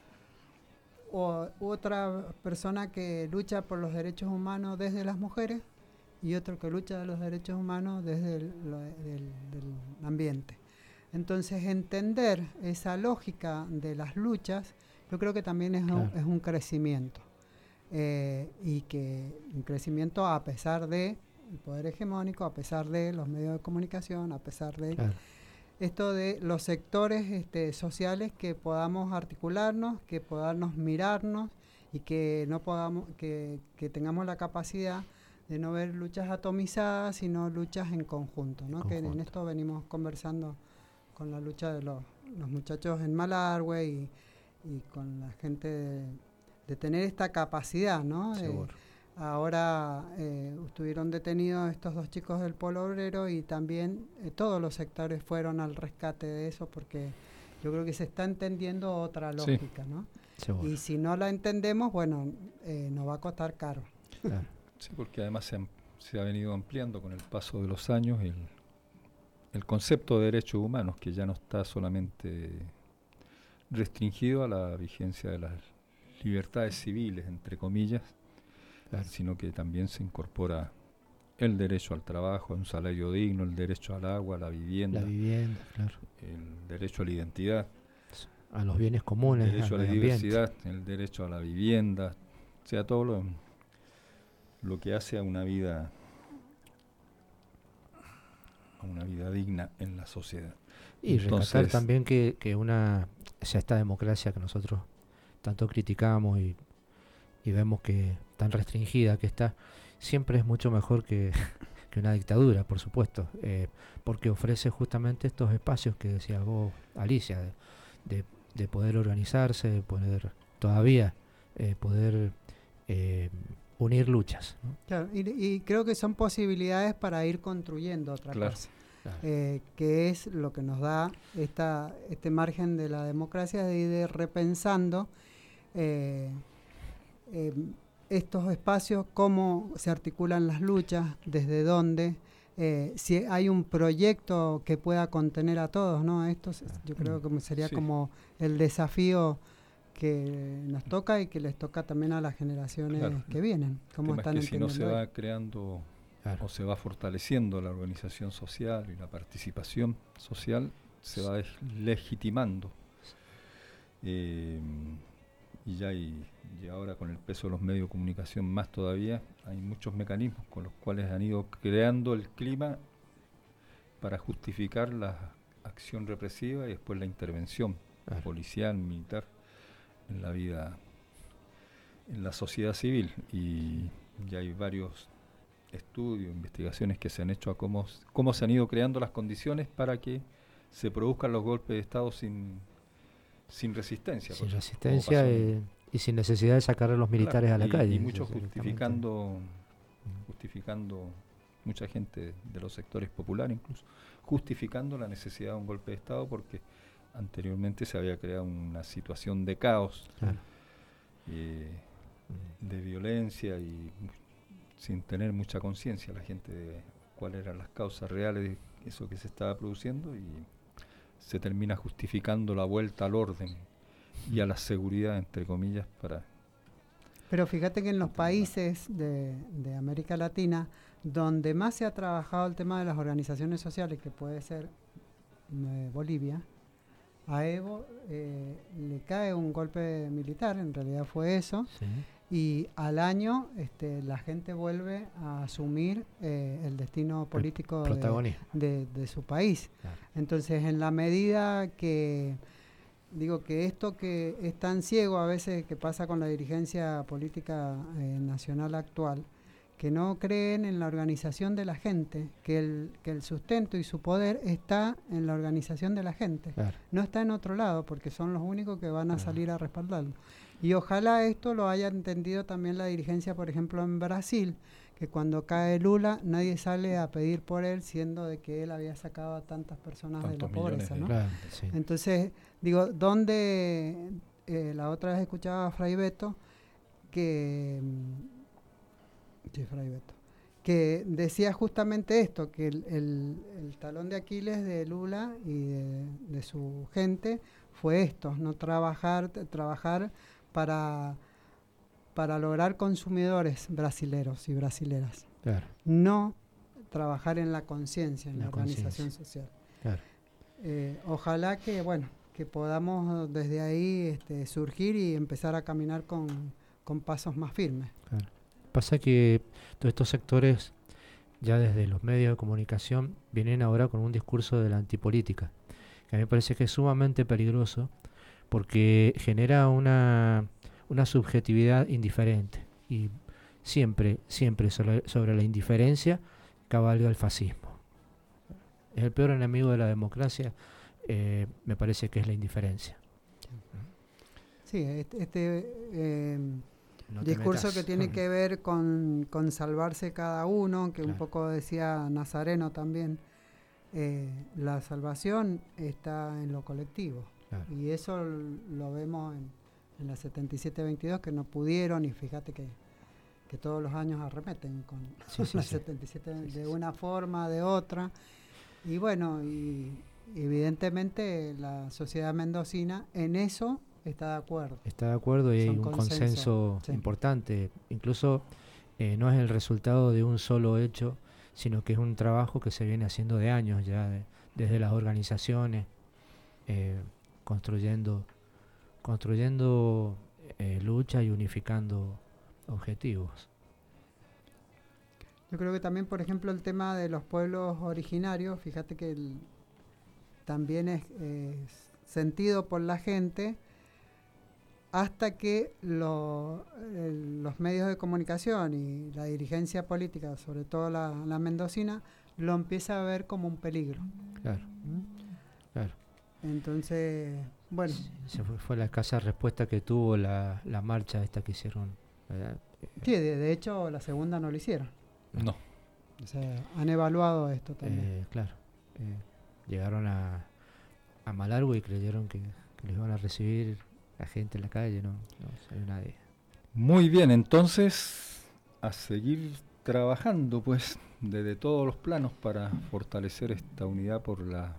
o otra persona que lucha por los derechos humanos desde las mujeres y otro que lucha de los derechos humanos desde el lo, del, del ambiente. Entonces, entender esa lógica de las luchas, yo creo que también es, Claro. un, es un crecimiento. Eh, y que un crecimiento a pesar de el poder hegemónico, a pesar de los medios de comunicación, a pesar de Claro. esto de los sectores este, sociales, que podamos articularnos, que podamos mirarnos y que no podamos, que, que tengamos la capacidad de no ver luchas atomizadas, sino luchas en conjunto, ¿no? Que en esto venimos conversando con la lucha de los, los muchachos en Malargüe y, y con la gente de, de tener esta capacidad, ¿no? Eh, Seguro. ahora eh, estuvieron detenidos estos dos chicos del Polo Obrero y también eh, todos los sectores fueron al rescate de eso, porque yo creo que se está entendiendo otra Sí. lógica, ¿no? Seguro. Y si no la entendemos, bueno, eh, nos va a costar caro. Claro. Sí, porque además se, am- se ha venido ampliando con el paso de los años el, el concepto de derechos humanos, que ya no está solamente restringido a la vigencia de las libertades civiles, entre comillas, Claro. sino que también se incorpora el derecho al trabajo, a un salario digno, el derecho al agua, a la vivienda, La vivienda, claro. el derecho a la identidad, A los bienes comunes, el derecho a al la medio ambiente. diversidad, el derecho a la vivienda, o sea, todo lo, lo que hace a una vida a una vida digna en la sociedad. Y rescatar Entonces, también que, que una, o sea, esta democracia que nosotros tanto criticamos y, y vemos que tan restringida que está, siempre es mucho mejor que, que una dictadura, por supuesto, eh, porque ofrece justamente estos espacios que decías vos, Alicia, de, de, de poder organizarse, de poder todavía eh, poder eh, unir luchas, ¿no? Claro, y, y creo que son posibilidades para ir construyendo otra Claro. cosa, Claro. eh, que es lo que nos da esta, este margen de la democracia, de ir repensando eh, eh, estos espacios, cómo se articulan las luchas, desde dónde, eh, si hay un proyecto que pueda contener a todos, ¿no? Esto es- yo creo que sería Sí. como el desafío que nos toca y que les toca también a las generaciones Claro. que vienen. el ¿Cómo tema están es que si no se entendiendo va hoy? creando Claro. o se va fortaleciendo la organización social y la participación social, se va deslegitimando. Eh, y ya hay, y ahora con el peso de los medios de comunicación más todavía, hay muchos mecanismos con los cuales han ido creando el clima para justificar la acción represiva y después la intervención Claro. policial, militar en la vida, en la sociedad civil. Y ya hay varios estudios, investigaciones que se han hecho a cómo, cómo se han ido creando las condiciones para que se produzcan los golpes de Estado sin, sin resistencia. Sin por- resistencia como pasó en- eh, y sin necesidad de sacar a los militares Claro, a la y, calle. y muchos Eso, directamente. justificando, justificando, mucha gente de los sectores populares incluso, justificando la necesidad de un golpe de Estado porque anteriormente se había creado una situación de caos, Claro. eh, de violencia, y sin tener mucha conciencia la gente de cuáles eran las causas reales de eso que se estaba produciendo, y se termina justificando la vuelta al orden y a la seguridad, entre comillas, para... Pero fíjate que en los países de, de América Latina, donde más se ha trabajado el tema de las organizaciones sociales, que puede ser eh, Bolivia, a Evo eh, le cae un golpe militar, en realidad fue eso, Sí. y al año este, la gente vuelve a asumir eh, el destino político de, protagonismo. de- de su país. Claro. Entonces, en la medida que, digo que esto que es tan ciego a veces que pasa con la dirigencia política eh, nacional actual, que no creen en la organización de la gente, que el, que el sustento y su poder está en la organización de la gente, Claro. no está en otro lado, porque son los únicos que van a salir a respaldarlo. Y ojalá esto lo haya entendido también la dirigencia, por ejemplo, en Brasil, que cuando cae Lula nadie sale a pedir por él, siendo de que él había sacado a tantas personas de la Tantos millones pobreza, de- ¿no? Claro, sí. Entonces, digo, donde eh, la otra vez escuchaba a Fray Beto que mm, sí, Fray Beto, que decía justamente esto, que el, el- el talón de Aquiles de Lula y de, de su gente fue esto, no trabajar, t- trabajar para, para lograr consumidores brasileros y brasileras, Claro. no trabajar en la conciencia, en la, La organización conciencia. social. Claro. Eh, ojalá que, bueno, que podamos desde ahí este, surgir y empezar a caminar con, con pasos más firmes. Claro. Pasa que todos estos sectores, ya desde los medios de comunicación, vienen ahora con un discurso de la antipolítica, que a mí me parece que es sumamente peligroso, porque genera una, una subjetividad indiferente, y siempre, siempre sobre, sobre la indiferencia cabalga el fascismo. Es el peor enemigo de la democracia, eh, me parece que es la indiferencia. Sí, este, este eh, No te discurso metas. que tiene que ver con, con salvarse cada uno, que un Claro. poco decía Nazareno también, eh, la salvación está en lo colectivo. Claro. Y eso l- lo vemos en, en la setenta y siete veintidós, que no pudieron, y fíjate que, que todos los años arremeten con Sí, sí, la sí. setenta y siete de una forma, de otra. Y bueno, y evidentemente la sociedad mendocina en eso está de acuerdo. Está de acuerdo y hay Son un consenso, consenso sí. importante. Incluso eh, no es el resultado de un solo hecho, sino que es un trabajo que se viene haciendo de años ya, de- desde las organizaciones, eh, construyendo, construyendo eh, lucha y unificando objetivos. Yo creo que también, por ejemplo, el tema de los pueblos originarios, fíjate que el- también es eh, sentido por la gente hasta que lo- el- los medios de comunicación y la dirigencia política, sobre todo la, la mendocina, lo empieza a ver como un peligro. Claro, claro. Entonces, bueno, Esa fue, fue la escasa respuesta que tuvo la, la marcha esta que hicieron, ¿verdad? sí, de, de hecho la segunda no lo hicieron. No. O sea, han evaluado esto también. Eh, claro. eh, llegaron a, a Malargüe y creyeron que, que les iban a recibir la gente en la calle, no, no salió nadie. Muy bien, entonces a seguir trabajando pues desde todos los planos para fortalecer esta unidad por la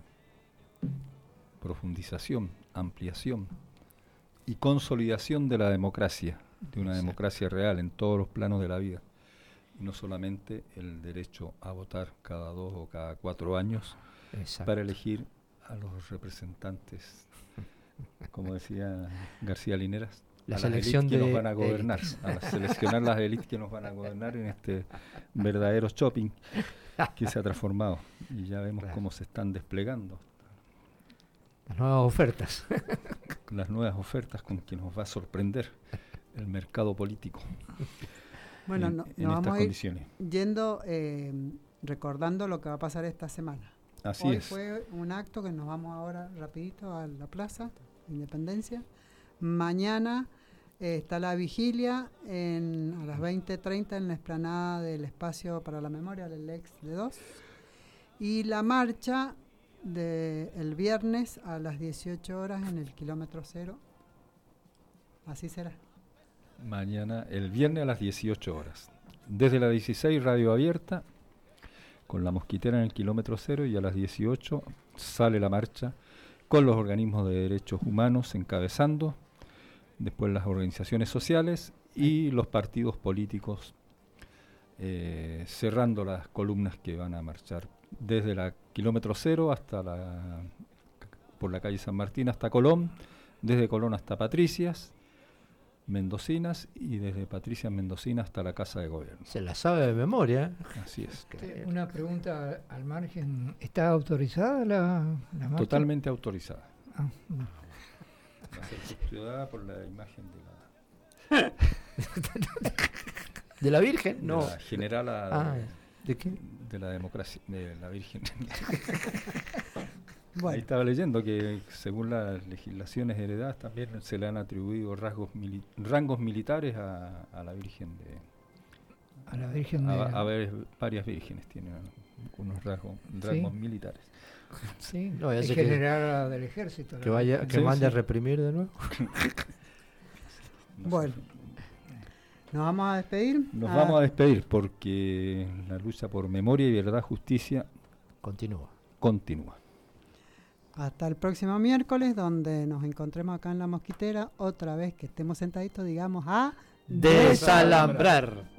profundización, ampliación y consolidación de la democracia, de una Exacto. democracia real en todos los planos de la vida, y no solamente el derecho a votar cada dos o cada cuatro años Exacto. para elegir a los representantes, como decía García Lineras, La a las selección élites que de nos van a gobernar, élites. a las- seleccionar las élites que nos van a gobernar en este verdadero shopping que se ha transformado, y ya vemos Claro. cómo se están desplegando Las nuevas ofertas. las nuevas ofertas con que nos va a sorprender el mercado político. Bueno, en, no- en nos estas vamos a ir condiciones. yendo, eh, recordando lo que va a pasar esta semana. Así Hoy es. fue un acto que nos vamos ahora rapidito a la Plaza Independencia. Mañana eh, está la vigilia en, a las veinte treinta en la explanada del Espacio para la Memoria, del ex de dos. Y la marcha de el viernes a las dieciocho horas en el kilómetro cero. Así será. Mañana, el viernes a las dieciocho horas. desde la dieciséis, radio abierta, con la mosquitera en el kilómetro cero, y a las dieciocho sale la marcha con los organismos de derechos humanos encabezando, después las organizaciones sociales y los partidos políticos eh, cerrando las columnas que van a marchar desde la kilómetro cero hasta la por la calle San Martín hasta Colón, desde Colón hasta Patricias Mendocinas y desde Patricias Mendocinas hasta la Casa de Gobierno. Se la sabe de memoria. Así es. Sí, una pregunta al margen. ¿Está autorizada la, la marcha? Totalmente autorizada. Ah, no. Va a ser custodiada por la imagen de la... ¿De la Virgen? De No. la generala Ah, de, ¿de qué? De la democracia, de la Virgen. Bueno. Ahí estaba leyendo que según las legislaciones heredadas también se le han atribuido rasgos mili rangos militares a, a la Virgen de... A la Virgen a, de... a ver, varias vírgenes tienen unos rasgos, rasgos ¿Sí? militares. Sí, no, es que, general del ejército. Que vaya, que sí, mande sí. a reprimir de nuevo. No bueno, sé. ¿nos vamos a despedir? Nos Ah, vamos a despedir porque la lucha por memoria y verdad, justicia continúa. Continúa. Hasta el próximo miércoles, donde nos encontremos acá en La Mosquitera. Otra vez que estemos sentaditos, digamos, a Desalambrar.